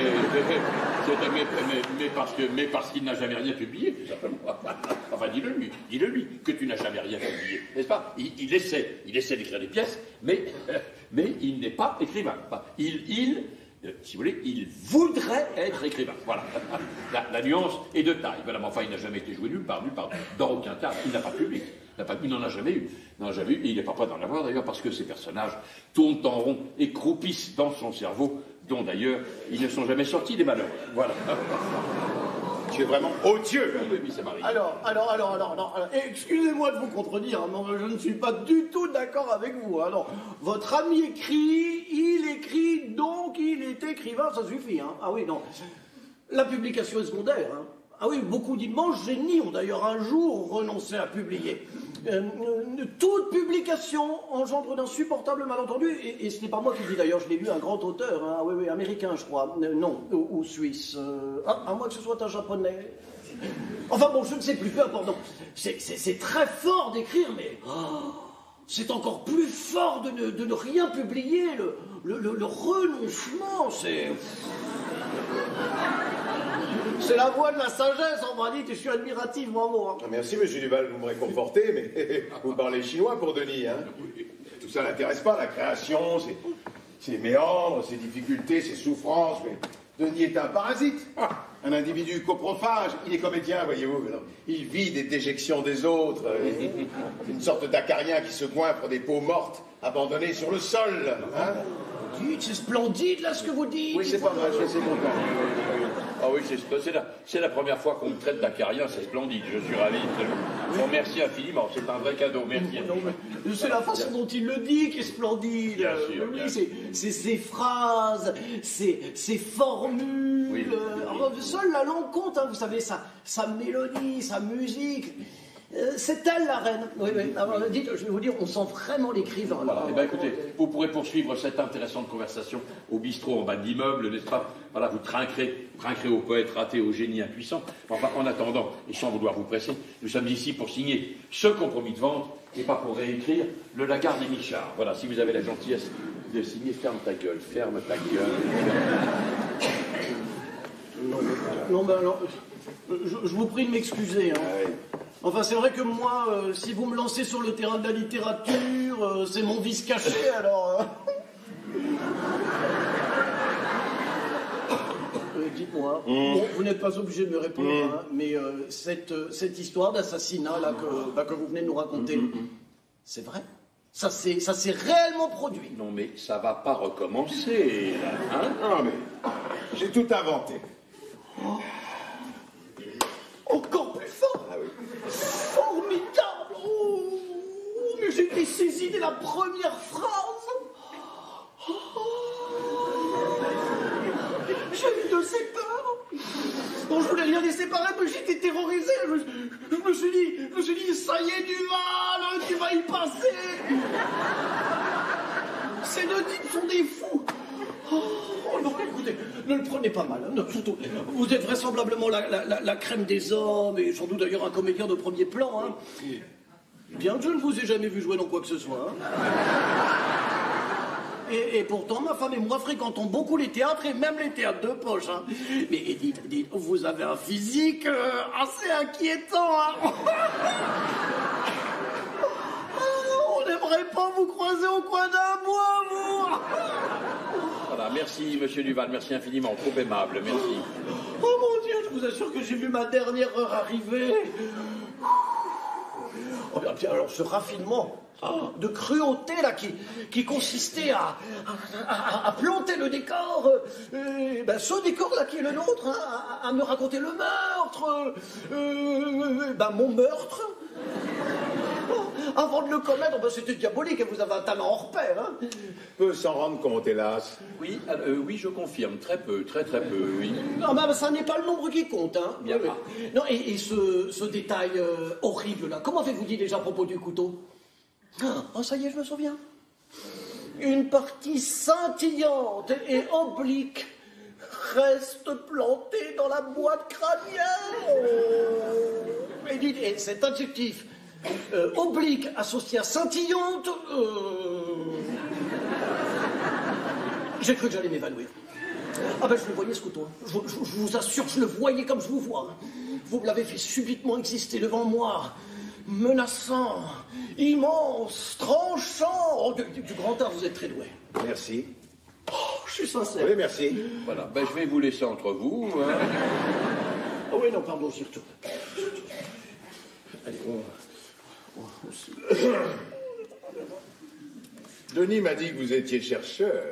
Mais parce qu'il n'a jamais rien publié, tout simplement. Enfin, dis-le lui, que tu n'as jamais rien publié, n'est-ce pas? Il essaie d'écrire des pièces, mais il n'est pas écrivain. Si vous voulez, il voudrait être écrivain. Voilà. La nuance est de taille. Voilà, mais enfin, il n'a jamais été joué nulle part, dans aucun théâtre. Il n'a pas de public. Il n'en a jamais eu. Et il n'est pas prêt d'en avoir, d'ailleurs, parce que ces personnages tournent en rond et croupissent dans son cerveau, dont, d'ailleurs, ils ne sont jamais sortis des malheurs. Voilà. Tu es vraiment odieux. Oui, ça m'arrive. Alors, excusez-moi de vous contredire, mais je ne suis pas du tout d'accord avec vous. Alors, votre ami écrit, il écrit, donc il est écrivain, ça suffit. Hein. Ah oui, non. La publication est secondaire. Hein. Ah oui, beaucoup d'immenses génies ont d'ailleurs un jour renoncé à publier. Toute publication engendre d'insupportables malentendus, et ce n'est pas moi qui le dis d'ailleurs, je l'ai lu, un grand auteur, hein, oui, américain je crois, non, ou suisse, à moins que ce soit un japonais. Enfin bon, je ne sais plus, peu importe, non. C'est très fort d'écrire, mais c'est encore plus fort de ne rien publier, le renoncement, c'est la voix de la sagesse, on m'a dit, et je suis admiratif, bravo. Hein. Merci, monsieur Duval, vous me réconfortez, mais vous parlez chinois pour Denis, hein. Tout ça n'intéresse pas, la création, ses méandres, ses difficultés, ses souffrances, mais Denis est un parasite, un individu coprophage, il est comédien, voyez-vous, alors, il vit des déjections des autres, c'est une sorte d'acarien qui se goinfre des peaux mortes, abandonnées sur le sol, hein. Dites, c'est splendide là ce que vous dites. Oui, c'est pas mal, je suis content. Ah oui, c'est la première fois qu'on me traite d'acarien, c'est splendide, je suis ravi. Je vous remercie infiniment, c'est un vrai cadeau, merci. Non, mais c'est la façon dont il le dit qui est splendide. Bien sûr, oui, bien sûr. c'est ses phrases, ses formules. Oui. Seule la langue compte, hein, vous savez, sa mélodie, sa musique. C'est elle la reine. Oui. Alors, dites, je vais vous dire, on sent vraiment l'écrivain. Voilà. Eh bien, écoutez, vous pourrez poursuivre cette intéressante conversation au bistrot en bas de l'immeuble, n'est-ce pas? Voilà, vous trinquerez au poète raté, au génie impuissant. Enfin, en attendant, et sans vouloir vous presser, nous sommes ici pour signer ce compromis de vente et pas pour réécrire le Lagarde et Michard. Voilà, si vous avez la gentillesse de signer, ferme ta gueule. Non, ben alors, je vous prie de m'excuser. Hein. Ouais. Enfin, c'est vrai que moi, si vous me lancez sur le terrain de la littérature, c'est mon vice caché, alors... dites-moi. Bon, vous n'êtes pas obligé de me répondre, hein, mais cette histoire d'assassinat là que vous venez de nous raconter, c'est vrai? Ça s'est réellement produit? Non, mais ça va pas recommencer, là, hein? Non, mais j'ai tout inventé. Encore plus fort! Ah oui. Formidable! Oh, mais j'ai été saisi dès la première phrase! J'ai eu de ces peurs! Bon, je voulais rien les séparer, mais j'étais terrorisé! Je me suis dit, ça y est, du mal! Tu vas y passer! Ces deux types sont des fous! Oh non, écoutez, ne le prenez pas mal, hein, surtout, vous êtes vraisemblablement la crème des hommes, et sans doute d'ailleurs un comédien de premier plan, hein. Bien que je ne vous ai jamais vu jouer dans quoi que ce soit, hein. Et pourtant, ma femme et moi fréquentons beaucoup les théâtres, et même les théâtres de poche, hein. Mais dites, vous avez un physique assez inquiétant, hein. On n'aimerait pas vous croiser au coin d'un bois, vous. Voilà, merci, monsieur Duval, merci infiniment, trop aimable, merci. Oh mon Dieu, je vous assure que j'ai vu ma dernière heure arriver. Oh bien, alors ce raffinement de cruauté là qui consistait à planter le décor, ce décor là qui est le nôtre, hein, à me raconter le meurtre, mon meurtre. Avant de le commettre, c'était diabolique, et vous avez un talent hors pair, hein. Peut s'en rendre compte, hélas. Oui, oui, je confirme, très peu, très peu, oui. Non, ça n'est pas le nombre qui compte, hein. Bien. Oui. Non, et ce détail horrible là, comment avez-vous dit déjà à propos du couteau? Oh, ça y est, je me souviens. Une partie scintillante et oblique reste plantée dans la boîte crânienne. Et dites, et cet adjectif oblique associé à scintillante, j'ai cru que j'allais m'évanouir. Ah je le voyais ce couteau. Je vous assure, je le voyais comme je vous vois. Vous me l'avez fait subitement exister devant moi. Menaçant, immense, tranchant. Oh, du grand art, vous êtes très doué. Merci. Oh, je suis sincère. Oui, merci. Voilà, je vais vous laisser entre vous, hein. Oh oui, non, pardon, j'y retourne. Allez, Denis m'a dit que vous étiez chercheur.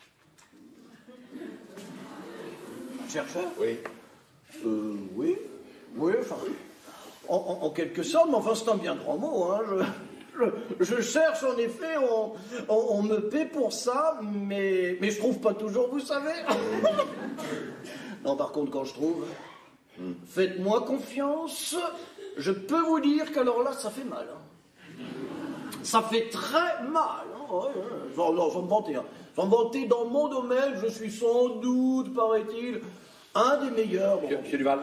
Chercheur? Oui. Oui, enfin, en quelque sorte, mais enfin, c'est un bien grand mot, hein. Je cherche, en effet, on me paie pour ça, mais je trouve pas toujours, vous savez. Non, par contre, quand je trouve, faites-moi confiance, je peux vous dire qu'alors là, ça fait mal, hein. Ça fait très mal, hein. Ouais. Sans me vanter, hein. Sans me vanter, dans mon domaine, je suis sans doute, paraît-il, un des meilleurs. Bon. Monsieur Duval.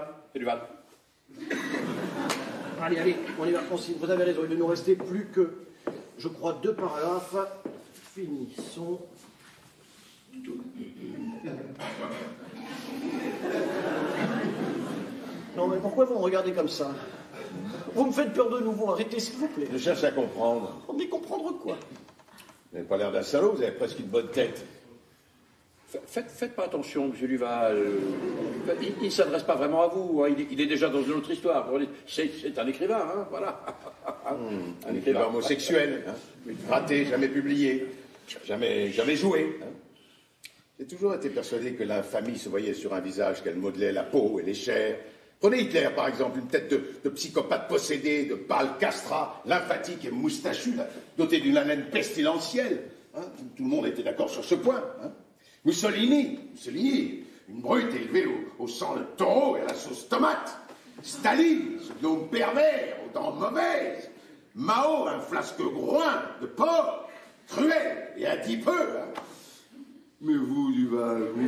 Allez, on y va. Vous avez raison, il ne nous restait plus que, je crois, 2 paragraphes. Finissons. Non, mais pourquoi vous me regardez comme ça? Vous me faites peur de nouveau, arrêtez s'il vous plaît. Je cherche à comprendre. Mais comprendre quoi? Vous n'avez pas l'air d'un salaud, vous avez presque une bonne tête. Faites pas attention, monsieur Duval. Il ne s'adresse pas vraiment à vous, hein. Il est déjà dans une autre histoire. C'est un écrivain, hein, voilà. Un écrivain homosexuel, hein. Raté, jamais publié, jamais joué. Hein. J'ai toujours été persuadé que l'infamie se voyait sur un visage, qu'elle modelait la peau et les chairs. Prenez Hitler, par exemple, une tête de psychopathe possédé, de pâle castrat, lymphatique et moustachu, là, doté d'une haleine pestilentielle. Hein. Tout le monde était d'accord sur ce point. Hein. Mussolini, une brute élevée au sang de taureau et à la sauce tomate. Staline, ce gnome pervers, aux dents mauvaises. Mao, un flasque groin de porc, cruel et un petit peu. Hein. Mais vous, Duval, vous...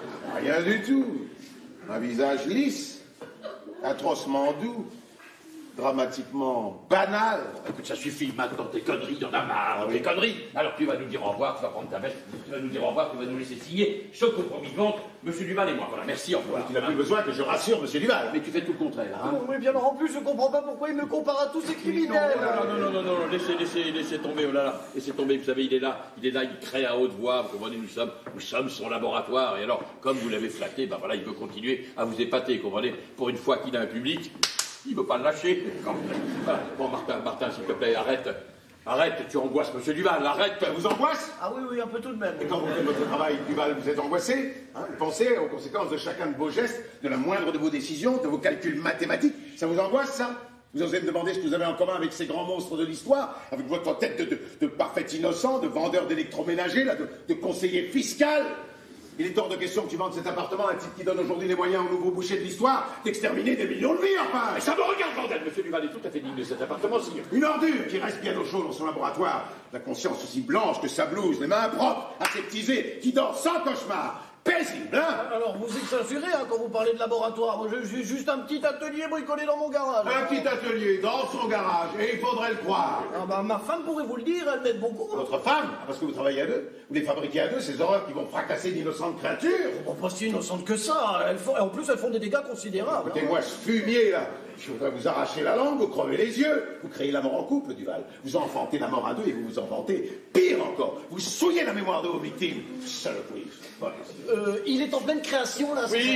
Rien du tout. Un visage lisse, atrocement doux, dramatiquement banal. Écoute, ça suffit maintenant, tes conneries, y'en a marre, tes conneries. Alors tu vas nous dire au revoir, tu vas prendre ta veste, tu vas nous dire au revoir, tu vas nous laisser signer ce compromis de vente, monsieur Duval et moi. Voilà, merci, au revoir. Tu n'as plus besoin que je rassure monsieur Duval. Mais tu fais tout le contraire, hein. Non, mais bien en plus, je comprends pas pourquoi il me compare à tous ces criminels. Non, laissez tomber, oh là là, laissez tomber, vous savez, il est là, il crée à haute voix, vous comprenez, nous sommes son laboratoire, et alors, comme vous l'avez flatté, ben voilà, il veut continuer à vous épater, comprenez, pour une fois qu'il a un public, il veut pas le lâcher. Voilà. Bon, Martin, s'il te plaît, arrête, tu angoisses monsieur Duval, arrête. Ça vous angoisse? Ah oui, un peu tout de même. Et quand vous faites votre travail, Duval, vous êtes angoissé, hein? Vous pensez aux conséquences de chacun de vos gestes, de la moindre de vos décisions, de vos calculs mathématiques. Ça vous angoisse, ça? Vous osez me demander ce que vous avez en commun avec ces grands monstres de l'histoire, avec votre tête de parfait innocent, de vendeur d'électroménager, là, de conseiller fiscal. Il est hors de question que tu vendes cet appartement à un type qui donne aujourd'hui les moyens au nouveau boucher de l'histoire d'exterminer des millions de vies, enfin. Mais ça me regarde, bordel, monsieur Duval est tout à fait digne de cet appartement, si. Une ordure qui reste bien au chaud dans son laboratoire. La conscience aussi blanche que sa blouse, les mains propres, aseptisées, qui dort sans cauchemar. Paisible, hein? Alors, vous exagérez quand vous parlez de laboratoire. Moi, j'ai juste un petit atelier bricolé dans mon garage. Un petit atelier dans son garage, et il faudrait le croire. Ah bah, ma femme pourrait vous le dire, elle m'aide beaucoup. Votre femme? Parce que vous travaillez à deux? Vous les fabriquez à deux, ces horreurs qui vont fracasser d'innocentes créatures? Bon, pas si innocente que ça. En plus, elles font des dégâts considérables. Écoutez-moi, ce fumier, là, je voudrais vous arracher la langue, vous crever les yeux. Vous créez la mort en couple, Duval. Vous enfantez la mort à deux et vous vous enfantez pire encore. Vous souillez la mémoire de vos victimes. Saloperie. Voilà. Il est en pleine création, là. Oui.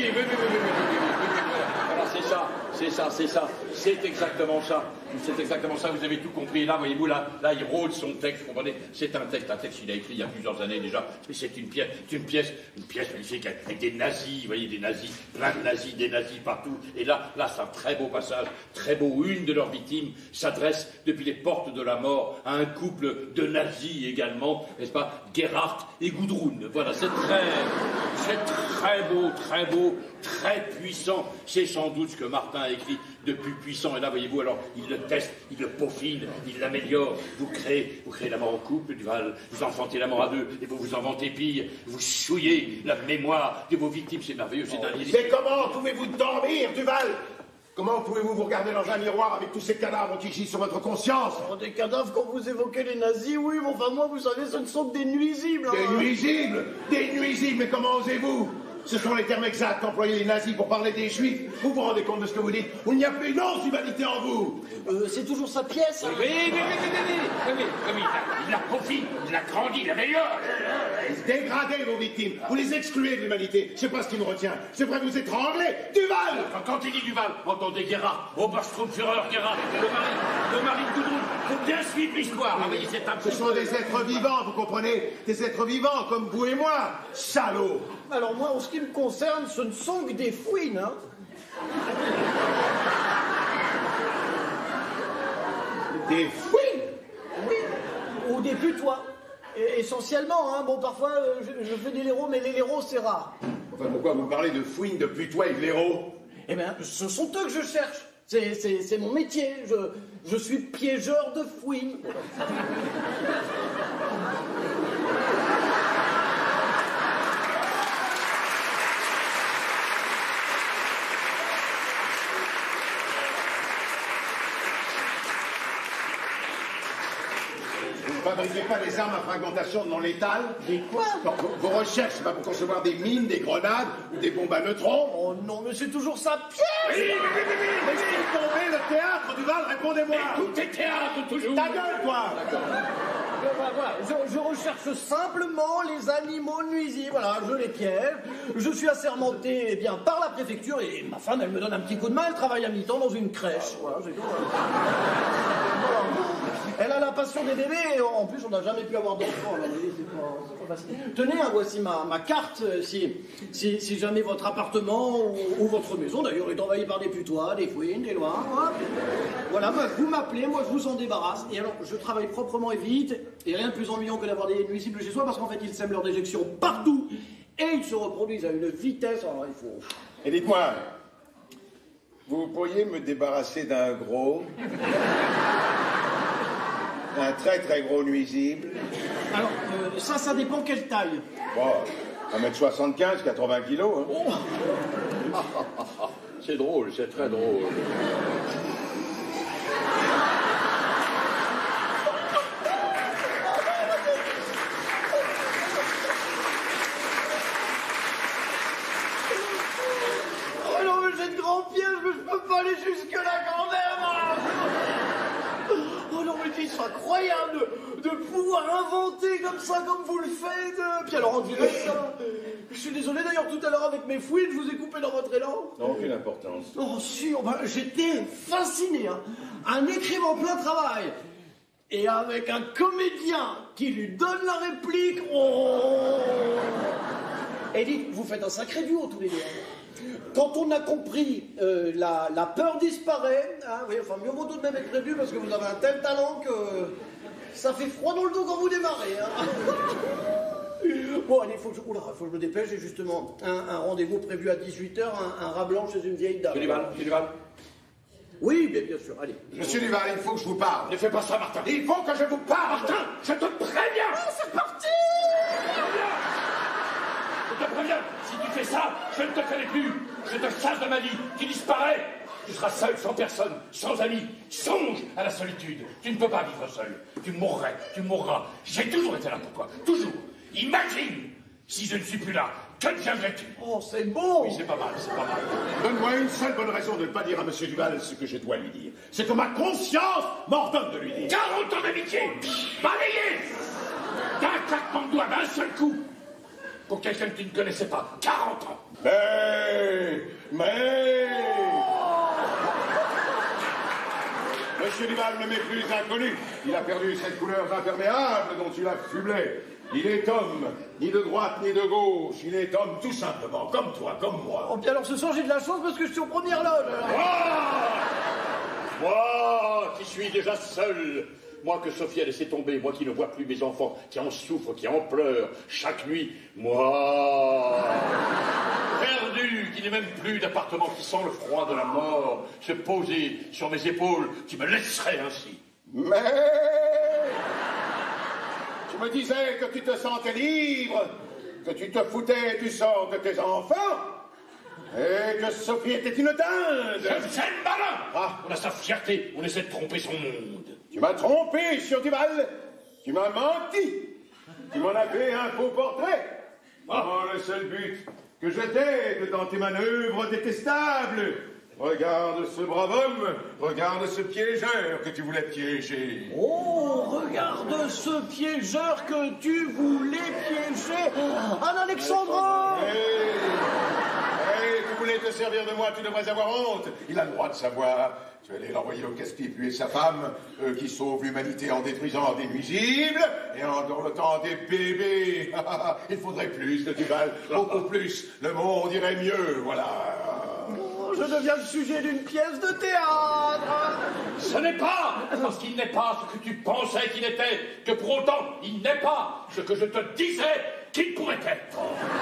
Voilà, c'est ça. C'est exactement ça. C'est exactement ça, vous avez tout compris. Là, voyez-vous, là, il rôde son texte, vous comprenez? C'est un texte qu'il a écrit il y a plusieurs années déjà. Mais c'est une pièce magnifique avec des nazis, vous voyez, des nazis, plein de nazis, des nazis partout. Et là, c'est un très beau passage, très beau. Une de leurs victimes s'adresse depuis les portes de la mort à un couple de nazis également, n'est-ce pas? Gerhardt et Gudrun. Voilà, c'est très beau, très puissant. C'est sans doute ce que Martin a écrit de plus puissant. Et là, voyez-vous, alors, il le teste, il le peaufine, il l'améliore. Vous créez la mort en couple, Duval. Vous enfantez la mort à deux, et vous vous inventez pire. Vous souillez la mémoire de vos victimes. C'est merveilleux, c'est un livre. Mais comment pouvez-vous dormir, Duval? Comment pouvez-vous vous regarder dans un miroir avec tous ces cadavres qui gissent sur votre conscience? Des cadavres, quand vous évoquez les nazis, oui, mais enfin, moi, vous savez, ce ne sont que des nuisibles. Des nuisibles, mais comment osez-vous? Ce sont les termes exacts qu'employaient les nazis pour parler des juifs. Vous vous rendez compte de ce que vous dites? Il n'y a plus une once d'humanité en vous. C'est toujours sa pièce. Oui, il la peaufine, il la grandit, il l'améliore. Dégradez vos victimes, vous les excluez de l'humanité. C'est pas ce qui nous retient. C'est vrai vous étrangler. Duval! Quand il dit Duval, entendez Gerhardt, Oberstrumpführer Gerhardt, le mari de Gudrun. Faut bien suivre l'histoire. Ah, voyez, c'est un Ce sont des êtres vivants, vous comprenez? Des êtres vivants comme vous et moi. Salauds! Alors moi, en ce qui me concerne, ce ne sont que des fouines, hein. Des fouines? Oui, ou des putois. Essentiellement, hein. Bon, parfois, je fais des blaireaux, mais les blaireaux, c'est rare. Enfin, pourquoi vous me parlez de fouines, de putois et de blaireaux? Eh bien, ce sont eux que je cherche. C'est mon métier. Je suis piégeur de fouines. Vous ne fabriquez pas des armes à fragmentation non létales? Des quoi? Vos recherches, c'est pas pour concevoir des mines, des grenades ou des bombes à neutrons? Oh non, mais c'est toujours sa pièce. Laissez tomber le théâtre, Duval, répondez-moi! Tout est théâtre, toujours. Ta gueule, toi! Voilà. Je recherche simplement les animaux nuisibles. Voilà, je les piège. Je suis assermenté, bien, par la préfecture et ma femme, elle me donne un petit coup de main. Elle travaille à mi-temps dans une crèche. Voilà, j'ai tout. Voilà. Elle a la passion des bébés et en plus, on n'a jamais pu avoir d'enfants. Alors, vous voyez, c'est pas facile. Tenez, hein, voici ma carte. Si jamais votre appartement ou votre maison, d'ailleurs, est envahi par des putois, des fouines, des lois. Voilà, bah, vous m'appelez, moi je vous en débarrasse. Et alors, je travaille proprement et vite. Et rien de plus ennuyant que d'avoir des nuisibles chez soi parce qu'en fait, ils sèment leur déjection partout et ils se reproduisent à une vitesse. Alors, il faut. Et dites-moi, vous pourriez me débarrasser d'un gros, un très très gros nuisible? Alors, ça dépend quelle taille. Bon, 1m75, 80 kilos. Hein. C'est drôle, c'est très drôle. fait de grands pièges, mais je peux pas aller jusque-là quand même. Oh non, mais c'est incroyable de pouvoir inventer comme ça, comme vous le faites. Puis alors, on dirait ça. Je suis désolé d'ailleurs, tout à l'heure avec mes fouilles, je vous ai coupé dans votre élan. Non, aucune importance. Oh, sûr, ben, j'étais fasciné. Hein. Un écrivain en plein travail. Et avec un comédien qui lui donne la réplique. Oh. Et dites, vous faites un sacré duo tous les deux. Quand on a compris, la peur disparaît. Hein, oui, enfin, mieux vaut tout de même être prévu parce que vous avez un tel talent que ça fait froid dans le dos quand vous démarrez. Hein. Bon, allez, faut que je me dépêche. J'ai justement un rendez-vous prévu à 18h, un rat blanc chez une vieille dame. Monsieur Duval. Oui, bien sûr, allez. Monsieur Duval, il faut que je vous parle. Ne fais pas ça, Martin. Il faut que je vous parle. Martin, je te préviens. Oh, c'est parti. Je te préviens, si tu fais ça, je ne te connais plus. Je te chasse de ma vie, tu disparais. Tu seras seul, sans personne, sans amis. Songe à la solitude. Tu ne peux pas vivre seul. Tu mourrais, tu mourras. J'ai toujours été là pour toi, toujours. Imagine, si je ne suis plus là, que deviendrais-tu? Oh, c'est beau. Oui, c'est pas mal, c'est pas mal. Donne-moi une seule bonne raison de ne pas dire à Monsieur Duval ce que je dois lui dire. C'est que ma conscience m'ordonne de lui dire. 40 ans d'amitié, balayé d'un claquement de doigts, d'un seul coup, pour quelqu'un que tu ne connaissais pas. 40 ans. Mais... Monsieur Duval ne m'est plus inconnu. Il a perdu cette couleur imperméable dont il a fublé. Il est homme, ni de droite ni de gauche. Il est homme tout simplement, comme toi, comme moi. Oh, bien alors ce soir j'ai de la chance parce que je suis en première loge. Moi qui suis déjà seul, moi que Sophie a laissé tomber, moi qui ne vois plus mes enfants, qui en souffrent, qui en pleurent chaque nuit, moi perdu, qui n'ai même plus d'appartement, qui sent le froid de la mort se poser sur mes épaules, qui me laisserait ainsi. Mais... Tu me disais que tu te sentais libre, que tu te foutais du sort de tes enfants, et que Sophie était une dinde. Je sais malin. Ah. On a sa fierté, on essaie de tromper son monde. Tu m'as trompé sur Duval, tu m'as menti, tu m'en as fait un faux portrait. Oh, le seul but que je t'aide dans tes manœuvres détestables. Regarde ce brave homme, regarde ce piégeur que tu voulais piéger. Oh, regarde ce piégeur que tu voulais piéger. Un Alexandre. Hey, tu voulais te servir de moi, tu devrais avoir honte. Il a le droit de savoir. Tu allais l'envoyer au casse-pipe, lui et sa femme, eux qui sauvent l'humanité en détruisant des nuisibles et en dorlotant des bébés. Il faudrait plus de Duval, beaucoup plus. Le monde irait mieux, voilà. Oh, je deviens le sujet d'une pièce de théâtre. Ce n'est pas parce qu'il n'est pas ce que tu pensais qu'il était, que pour autant il n'est pas ce que je te disais qu'il pourrait être.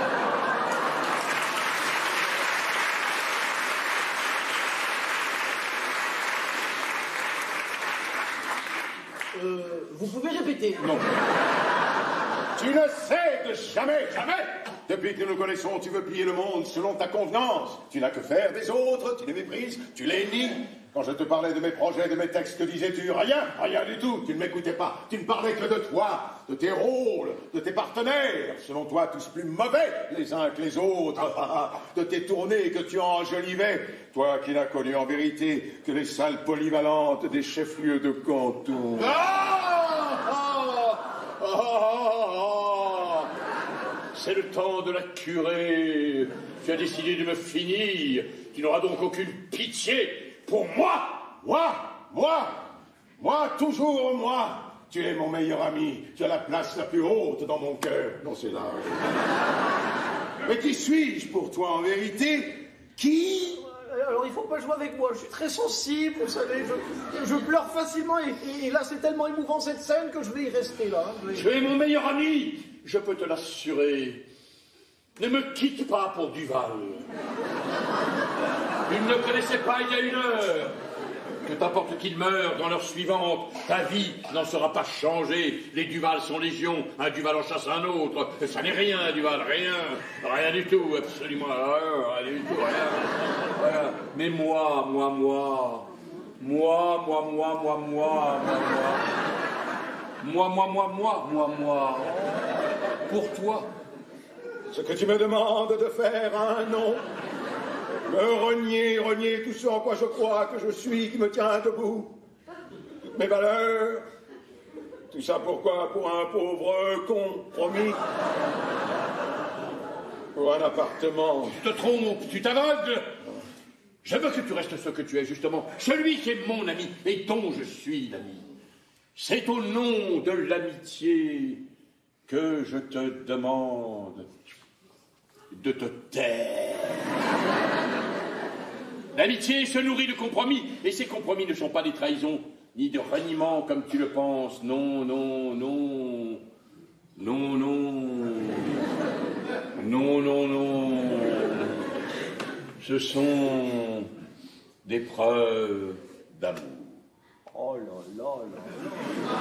Vous pouvez répéter? Non. Tu ne cèdes jamais, jamais. Depuis que nous nous connaissons, tu veux plier le monde selon ta convenance. Tu n'as que faire des autres, tu les méprises, tu les nies. Quand je te parlais de mes projets, de mes textes, que disais-tu? Rien, rien du tout. Tu ne m'écoutais pas. Tu ne parlais que de toi, de tes rôles, de tes partenaires. Selon toi, tous plus mauvais les uns que les autres. De tes tournées que tu enjolivais. Toi qui n'as connu en vérité que les salles polyvalentes des chefs-lieux de canton. C'est le temps de la curée. Tu as décidé de me finir. Tu n'auras donc aucune pitié pour moi. Moi, toujours moi. Tu es mon meilleur ami. Tu as la place la plus haute dans mon cœur. Non, c'est là. Mais qui suis-je pour toi en vérité? Qui? Alors il faut pas jouer avec moi, je suis très sensible, vous savez, je pleure facilement et là c'est tellement émouvant cette scène que je vais y rester là. Tu es mon meilleur ami, je peux te l'assurer. Ne me quitte pas pour Duval. Tu ne le connaissais pas il y a une heure. Que t'importe qu'il meure dans l'heure suivante, ta vie n'en sera pas changée. Les Duval sont légion, un Duval en chasse un autre. Ça n'est rien, Duval, rien du tout, absolument rien du tout, rien. Mais moi, pour toi. Ce que tu me demandes de faire a un nom. Renier tout ce en quoi je crois que je suis, qui me tient debout. Toutes mes valeurs. Tout ça pourquoi? Pour un pauvre compromis. Pour un appartement. Tu te trompes, tu t'aveugles. Je veux que tu restes ce que tu es, justement. Celui qui est mon ami et dont je suis l'ami. C'est au nom de l'amitié que je te demande de te taire. L'amitié se nourrit de compromis, et ces compromis ne sont pas des trahisons, ni de reniements comme tu le penses. Non, non, non. Non, non. Non, non, non. Ce sont des preuves d'amour. Oh là là là.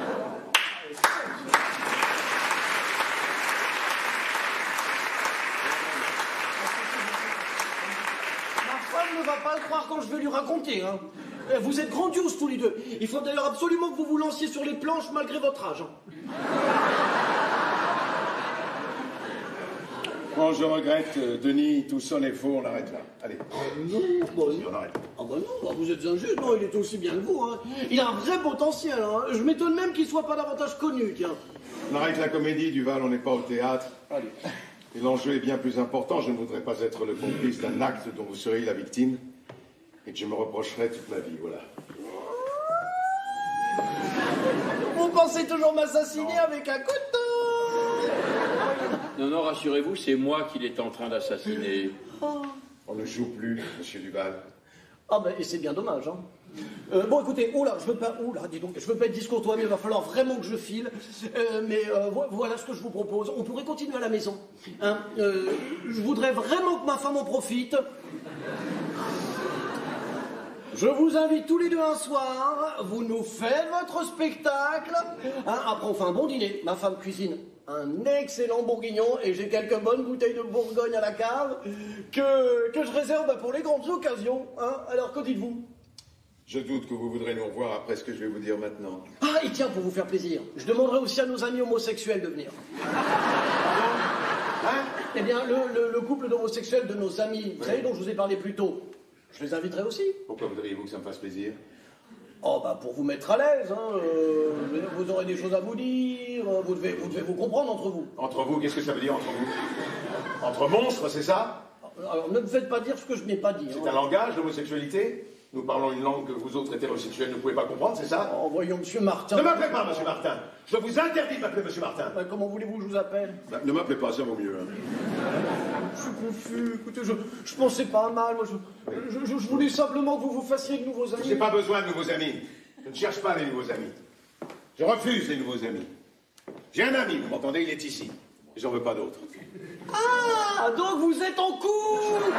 Ma femme ne va pas le croire quand je vais lui raconter, hein. Vous êtes grandioses tous les deux. Il faut d'ailleurs absolument que vous vous lanciez sur les planches malgré votre âge. Quand je regrette, Denis, tout sonne est faux, on arrête là. Allez. Non, bon, On arrête. ah bah non, bah vous êtes un juge, non, il est aussi bien que vous, hein. Il a un vrai potentiel, hein. Je m'étonne même qu'il soit pas davantage connu, tiens. On arrête la comédie, Duval, on n'est pas au théâtre. Allez. Et l'enjeu est bien plus important. Je ne voudrais pas être le complice d'un acte dont vous seriez la victime et que je me reprocherais toute ma vie, voilà. Vous pensez toujours m'assassiner avec un couteau? Non, non, rassurez-vous, c'est moi qu'il est en train d'assassiner. On ne joue plus, monsieur Duval. Ah ben, et c'est bien dommage, hein. Bon, écoutez, dis donc, je veux pas être discourtois, mais il va falloir vraiment que je file. Voilà ce que je vous propose. On pourrait continuer à la maison. Hein, je voudrais vraiment que ma femme en profite. Je vous invite tous les deux un soir. Vous nous faites votre spectacle. Hein, après, on fait un bon dîner. Ma femme cuisine un excellent bourguignon et j'ai quelques bonnes bouteilles de Bourgogne à la cave que je réserve pour les grandes occasions. Hein. Alors, que dites-vous? Je doute que vous voudrez nous revoir après ce que je vais vous dire maintenant. Ah, et tiens, pour vous faire plaisir, je demanderai aussi à nos amis homosexuels de venir. Hein? Eh bien, le couple d'homosexuels de nos amis, vous savez, dont je vous ai parlé plus tôt, je les inviterai aussi. Pourquoi voudriez-vous que ça me fasse plaisir? Oh, bah, pour vous mettre à l'aise, hein. Vous aurez des choses à vous dire, vous devez vous comprendre entre vous. Entre vous, qu'est-ce que ça veut dire entre vous? Entre monstres, c'est ça? Alors, ne me faites pas dire ce que je n'ai pas dit. C'est un langage, l'homosexualité? Nous parlons une langue que vous autres hétérosexuels ne pouvez pas comprendre, c'est ça? Oh, voyons, monsieur Martin. Ne m'appelez pas, monsieur Martin. Je vous interdis de m'appeler monsieur Martin. Bah, comment voulez-vous que je vous appelle? Bah, ne m'appelez pas, ça vaut mieux. Hein. Je suis confus. Écoutez, je pensais pas mal. Moi, je voulais simplement que vous vous fassiez de nouveaux amis. Je n'ai pas besoin de nouveaux amis. Je ne cherche pas les nouveaux amis. Je refuse les nouveaux amis. J'ai un ami, vous m'entendez, il est ici. Et j'en veux pas d'autres. Ah, donc vous êtes en couple.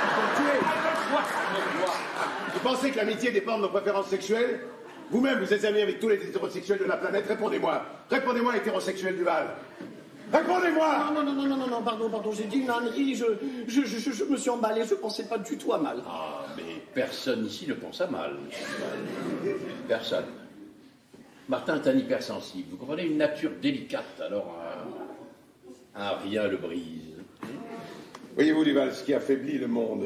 Vous pensez que l'amitié dépend de nos préférences sexuelles? Vous-même, vous êtes amis avec tous les hétérosexuels de la planète. Répondez-moi. Répondez-moi, hétérosexuel Duval. Répondez-moi! Non, pardon, j'ai dit une ânerie, je me suis emballé, je pensais pas du tout à mal. Ah, mais personne ici ne pense à mal. Personne. Martin est un hypersensible. Vous comprenez, une nature délicate, alors un rien le brise. Voyez-vous, Duval, ce qui affaiblit le monde,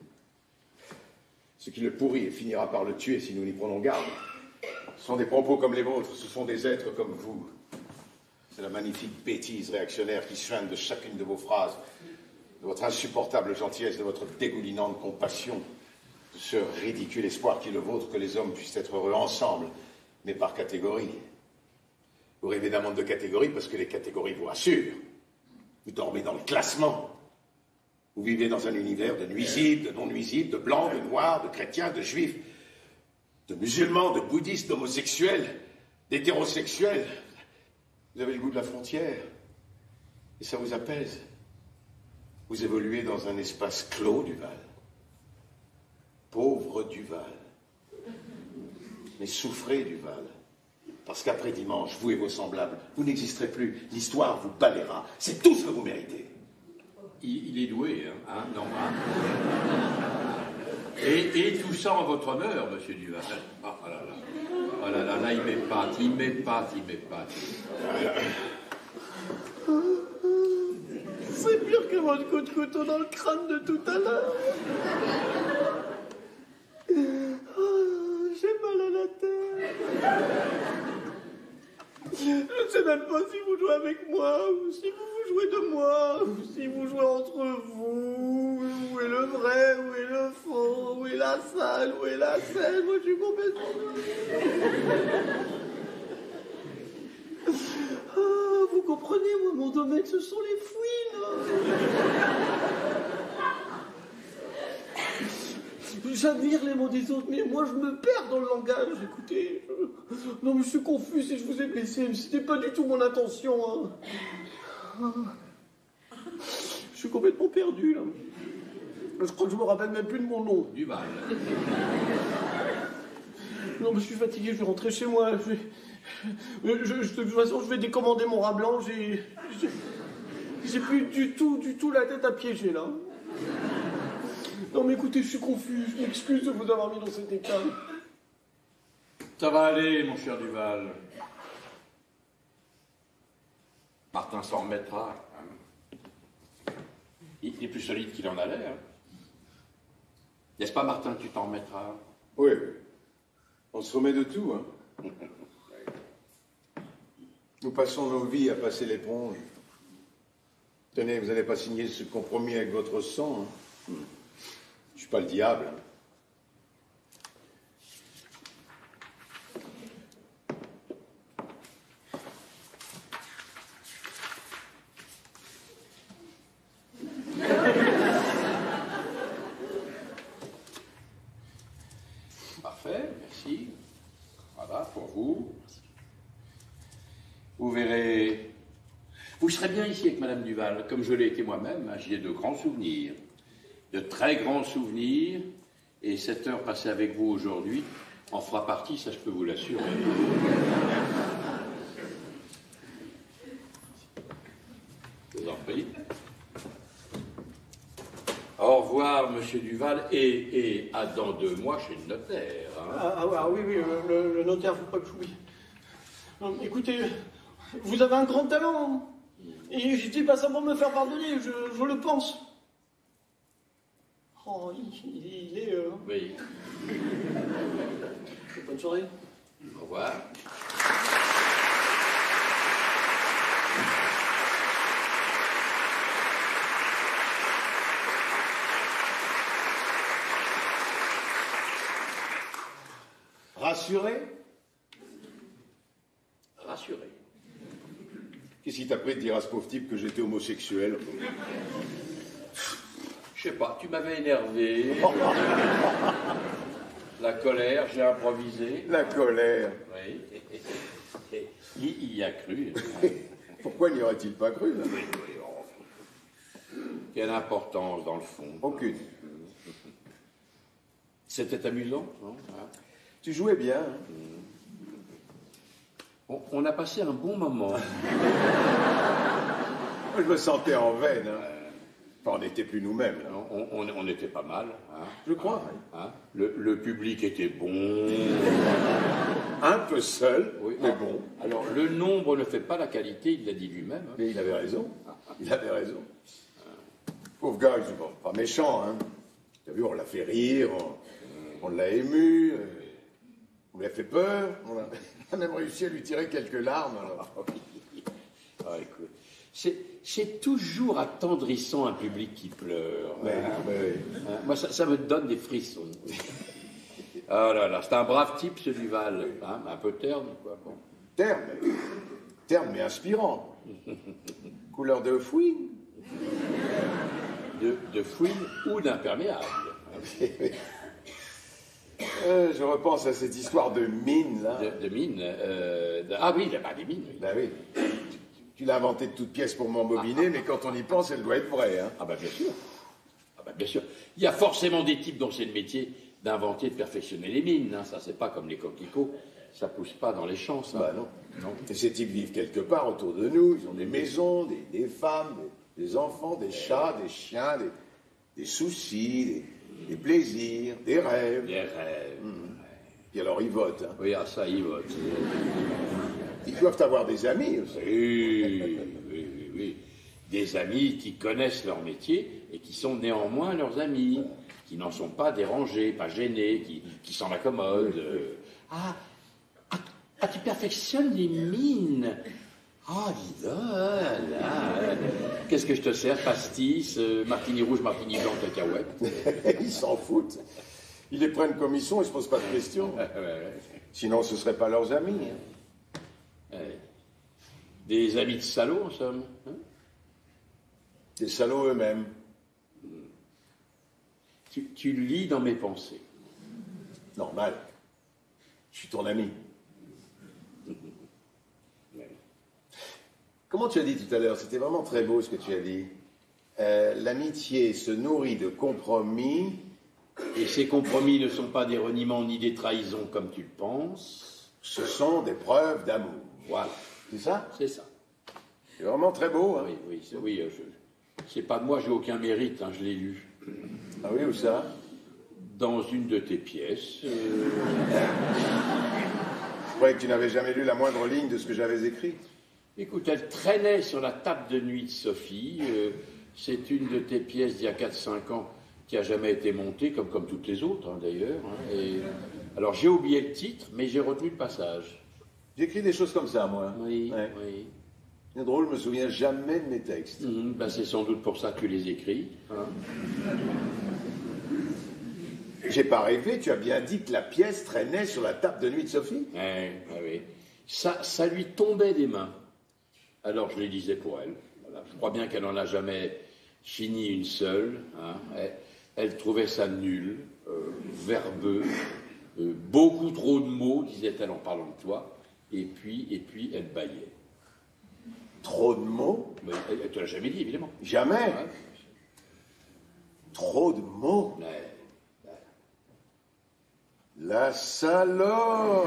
ce qui le pourrit et finira par le tuer si nous n'y prenons garde, ce sont des propos comme les vôtres, ce sont des êtres comme vous. C'est la magnifique bêtise réactionnaire qui suinte de chacune de vos phrases, de votre insupportable gentillesse, de votre dégoulinante compassion, de ce ridicule espoir qui est le vôtre que les hommes puissent être heureux ensemble, mais par catégorie. Vous rêvez d'un monde de catégories parce que les catégories vous rassurent. Vous dormez dans le classement. Vous vivez dans un univers de nuisibles, de non-nuisibles, de blancs, de noirs, de chrétiens, de juifs, de musulmans, de bouddhistes, d'homosexuels, d'hétérosexuels. Vous avez le goût de la frontière, et ça vous apaise. Vous évoluez dans un espace clos, Duval. Pauvre Duval. Mais souffrez, Duval. Parce qu'après dimanche, vous et vos semblables, vous n'existerez plus. L'histoire vous balayera. C'est tout ce que vous méritez. Il est doué, hein, non, hein. Et tout ça en votre honneur, monsieur Duval. Ah, là, là. Oh là là, là, il m'épate. C'est pire que votre coup de couteau dans le crâne de tout à l'heure. Oh, j'ai mal à la tête. Je ne sais même pas si vous jouez avec moi, ou si vous jouez de moi, ou si vous jouez entre vous. Où est le vrai, où est le faux, où est la salle, où est la scène? Moi, je suis complètement... Ah, vous comprenez, moi, mon domaine, ce sont les fouines. J'admire les mots des autres, mais moi, je me perds dans le langage. Écoutez, non, mais je suis confus si je vous ai blessé, mais c'était pas du tout mon intention. Hein. Je suis complètement perdu, là. Je crois que je me rappelle même plus de mon nom. Duval. Non, mais je suis fatigué, je vais rentrer chez moi. De toute façon, je vais décommander mon rat blanc. J'ai plus du tout la tête à piéger, là. Non, mais écoutez, je suis confus. Je m'excuse de vous avoir mis dans cet état. Ça va aller, mon cher Duval. Martin s'en remettra. Il est plus solide qu'il en a l'air. N'est-ce pas, Martin, que tu t'en remettras? Oui, on se remet de tout, hein. Nous passons nos vies à passer l'éponge. Tenez, vous n'allez pas signer ce compromis avec votre sang, hein. Je suis pas le diable. Parfait, merci. Voilà, pour vous. Vous verrez... Vous serez bien ici avec Madame Duval, comme je l'ai été moi-même. Hein, j'y ai de grands souvenirs. De très grands souvenirs, et cette heure passée avec vous aujourd'hui en fera partie, ça je peux vous l'assurer. Je vous en prie. Au revoir, Monsieur Duval, et à dans 2 mois chez le notaire. Hein. Oui, le notaire, faut pas que j'oublie. Écoutez, vous avez un grand talent, et je dis pas ça pour me faire pardonner, je le pense. Oh, il est... Oui. Bonne soirée. Au revoir. Rassuré? Rassuré. Qu'est-ce qui t'a pris de dire à ce pauvre type que j'étais homosexuel? Je sais pas, tu m'avais énervé. La colère, j'ai improvisé. La colère. Oui. Il y a cru. Pourquoi n'y aurait-il pas cru, là? Quelle importance, dans le fond. Aucune. C'était amusant, non? Tu jouais bien, hein? On a passé un bon moment. Moi, je me sentais en veine, hein. Enfin, on n'était plus nous-mêmes, là. On était pas mal. Hein, je crois. Hein, le public était bon. Un peu seul, oui, mais bon. Alors, le nombre ne fait pas la qualité, il l'a dit lui-même. Hein. Mais il avait raison. Il avait raison. Pauvre gars, il n'est pas méchant, hein. T'as vu, on l'a fait rire, on l'a ému, on lui a fait peur, on a même réussi à lui tirer quelques larmes. Alors. Ah, écoute, c'est toujours attendrissant un public qui pleure. Ouais, hein. ouais. Hein, moi, ça me donne des frissons. Oh là là, c'est un brave type, ce Duval. Hein, un peu terne, quoi. Bon. Terne, mais inspirant. Couleur de fouine. De fouine ou d'imperméable. Je repense à cette histoire de mine, là. De mine. Ah oui, des mines. Oui. Ben oui. Tu l'as inventée de toutes pièces pour m'embobiner, mais quand on y pense, elle doit être vraie, hein. Ah bah bien sûr. Ah bah bien sûr. Il y a forcément des types dont c'est le métier d'inventer et de perfectionner les mines. Hein. Ça, c'est pas comme les coquelicots. Ça pousse pas dans les champs, ça. Bah non. Et ces types vivent quelque part autour de nous. Ils ont des maisons, des femmes, des enfants, des chats, des chiens, des soucis, des plaisirs, des rêves. Des rêves. Et alors ils votent. Hein. Oui, ah ça, ils votent. Ils doivent avoir des amis aussi. Oui. des amis qui connaissent leur métier et qui sont néanmoins leurs amis, qui n'en sont pas dérangés, pas gênés, qui s'en accommodent. Tu perfectionnes les mines. Dis donc, là. Qu'est-ce que je te sers? Pastis, martini rouge, martini blanc, cacahuète. Ils s'en foutent. Ils les prennent comme ils sont, ils ne se posent pas de questions. Sinon, ce ne seraient pas leurs amis. Des amis de salauds, en somme. Hein? Des salauds eux-mêmes. Tu lis dans mes pensées. Normal. Je suis ton ami. Comment tu as dit tout à l'heure? C'était vraiment très beau ce que tu as dit. L'amitié se nourrit de compromis. Et ces compromis ne sont pas des reniements ni des trahisons comme tu le penses. Ce sont des preuves d'amour. Voilà. C'est ça? C'est ça. C'est vraiment très beau. Hein? Oui, c'est pas de moi, j'ai aucun mérite, hein, je l'ai lu. Ah oui, où ça? Dans une de tes pièces. Je croyais que tu n'avais jamais lu la moindre ligne de ce que j'avais écrit. Écoute, elle traînait sur la table de nuit de Sophie. C'est une de tes pièces d'il y a 4-5 ans qui a jamais été montée, comme toutes les autres, hein, d'ailleurs. Hein, alors, j'ai oublié le titre, mais j'ai retenu le passage. J'écris des choses comme ça, moi. Oui. C'est drôle, je me souviens jamais de mes textes. C'est sans doute pour ça que tu les écris. Hein. J'ai pas rêvé, tu as bien dit que la pièce traînait sur la table de nuit de Sophie? Oui. Ça lui tombait des mains. Alors je les lisais pour elle. Voilà. Je crois bien qu'elle n'en a jamais fini une seule. Hein. Elle trouvait ça nul, verbeux, beaucoup trop de mots, disait-elle en parlant de toi. Et puis elle bâillait. Trop de mots? Mais elle ne te l'a jamais dit, évidemment. Jamais? Ouais. Trop de mots? Ouais. La salope!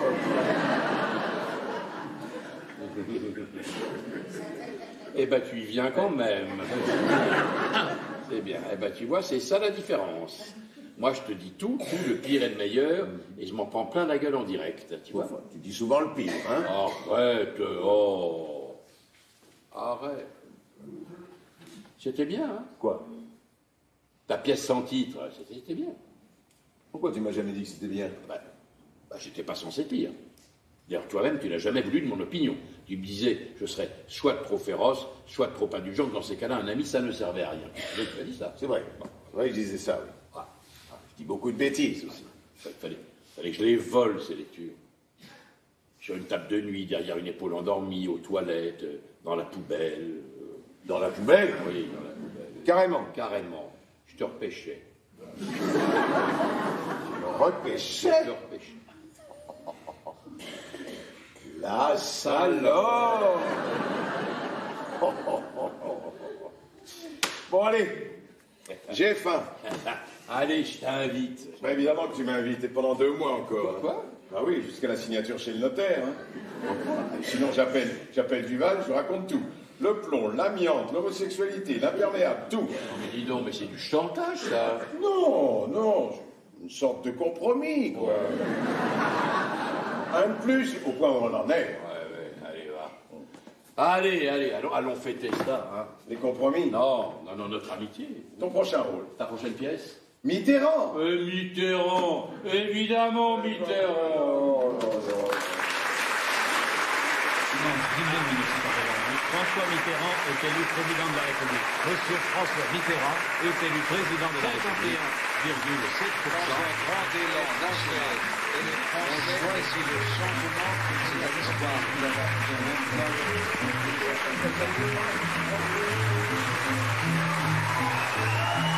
Eh ben, tu y viens quand même. C'est bien. Eh ben, tu vois, c'est ça la différence. Moi, je te dis tout, le pire et le meilleur, et je m'en prends plein la gueule en direct, tu vois. Tu dis souvent le pire, hein? Arrête, Arrête. C'était bien, hein? Quoi? Ta pièce sans titre, c'était bien. Pourquoi tu m'as jamais dit que c'était bien? J'étais pas censé dire. D'ailleurs, toi-même, tu n'as jamais voulu de mon opinion. Tu me disais, je serais soit trop féroce, soit trop indulgent. Dans ces cas-là, un ami, ça ne servait à rien. Tu m'as dit ça. C'est vrai. C'est vrai que je disais ça, oui. Je dis beaucoup de bêtises aussi. Fallait que je les vole, ces lectures. Sur une table de nuit, derrière une épaule endormie, aux toilettes, dans la poubelle. Dans la poubelle? Oui, dans la poubelle. Carrément? Carrément. Je te repêchais. Repêchais? Je te repêchais. La salope! Bon, allez, j'ai faim. Allez, je t'invite. Évidemment que tu m'invites, et pendant 2 mois encore. Quoi? Ah oui, jusqu'à la signature chez le notaire. Hein. Sinon, j'appelle Duval, je raconte tout. Le plomb, l'amiante, l'homosexualité, l'imperméable, tout. Non, mais dis donc, mais c'est du chantage, ça. Non, une sorte de compromis, quoi. Un de plus, au point où on en est. Ouais, allez, va. Allez, allons fêter ça, hein. Les compromis? Non, notre amitié. Ton prochain rôle? Ta prochaine pièce? Mitterrand? Mitterrand, évidemment Mitterrand. Oh, François Mitterrand est élu président de la République. Monsieur François Mitterrand est élu président de la République. 51,7%. Dans un grand élan national et les Français voici le changement que c'est la histoire de la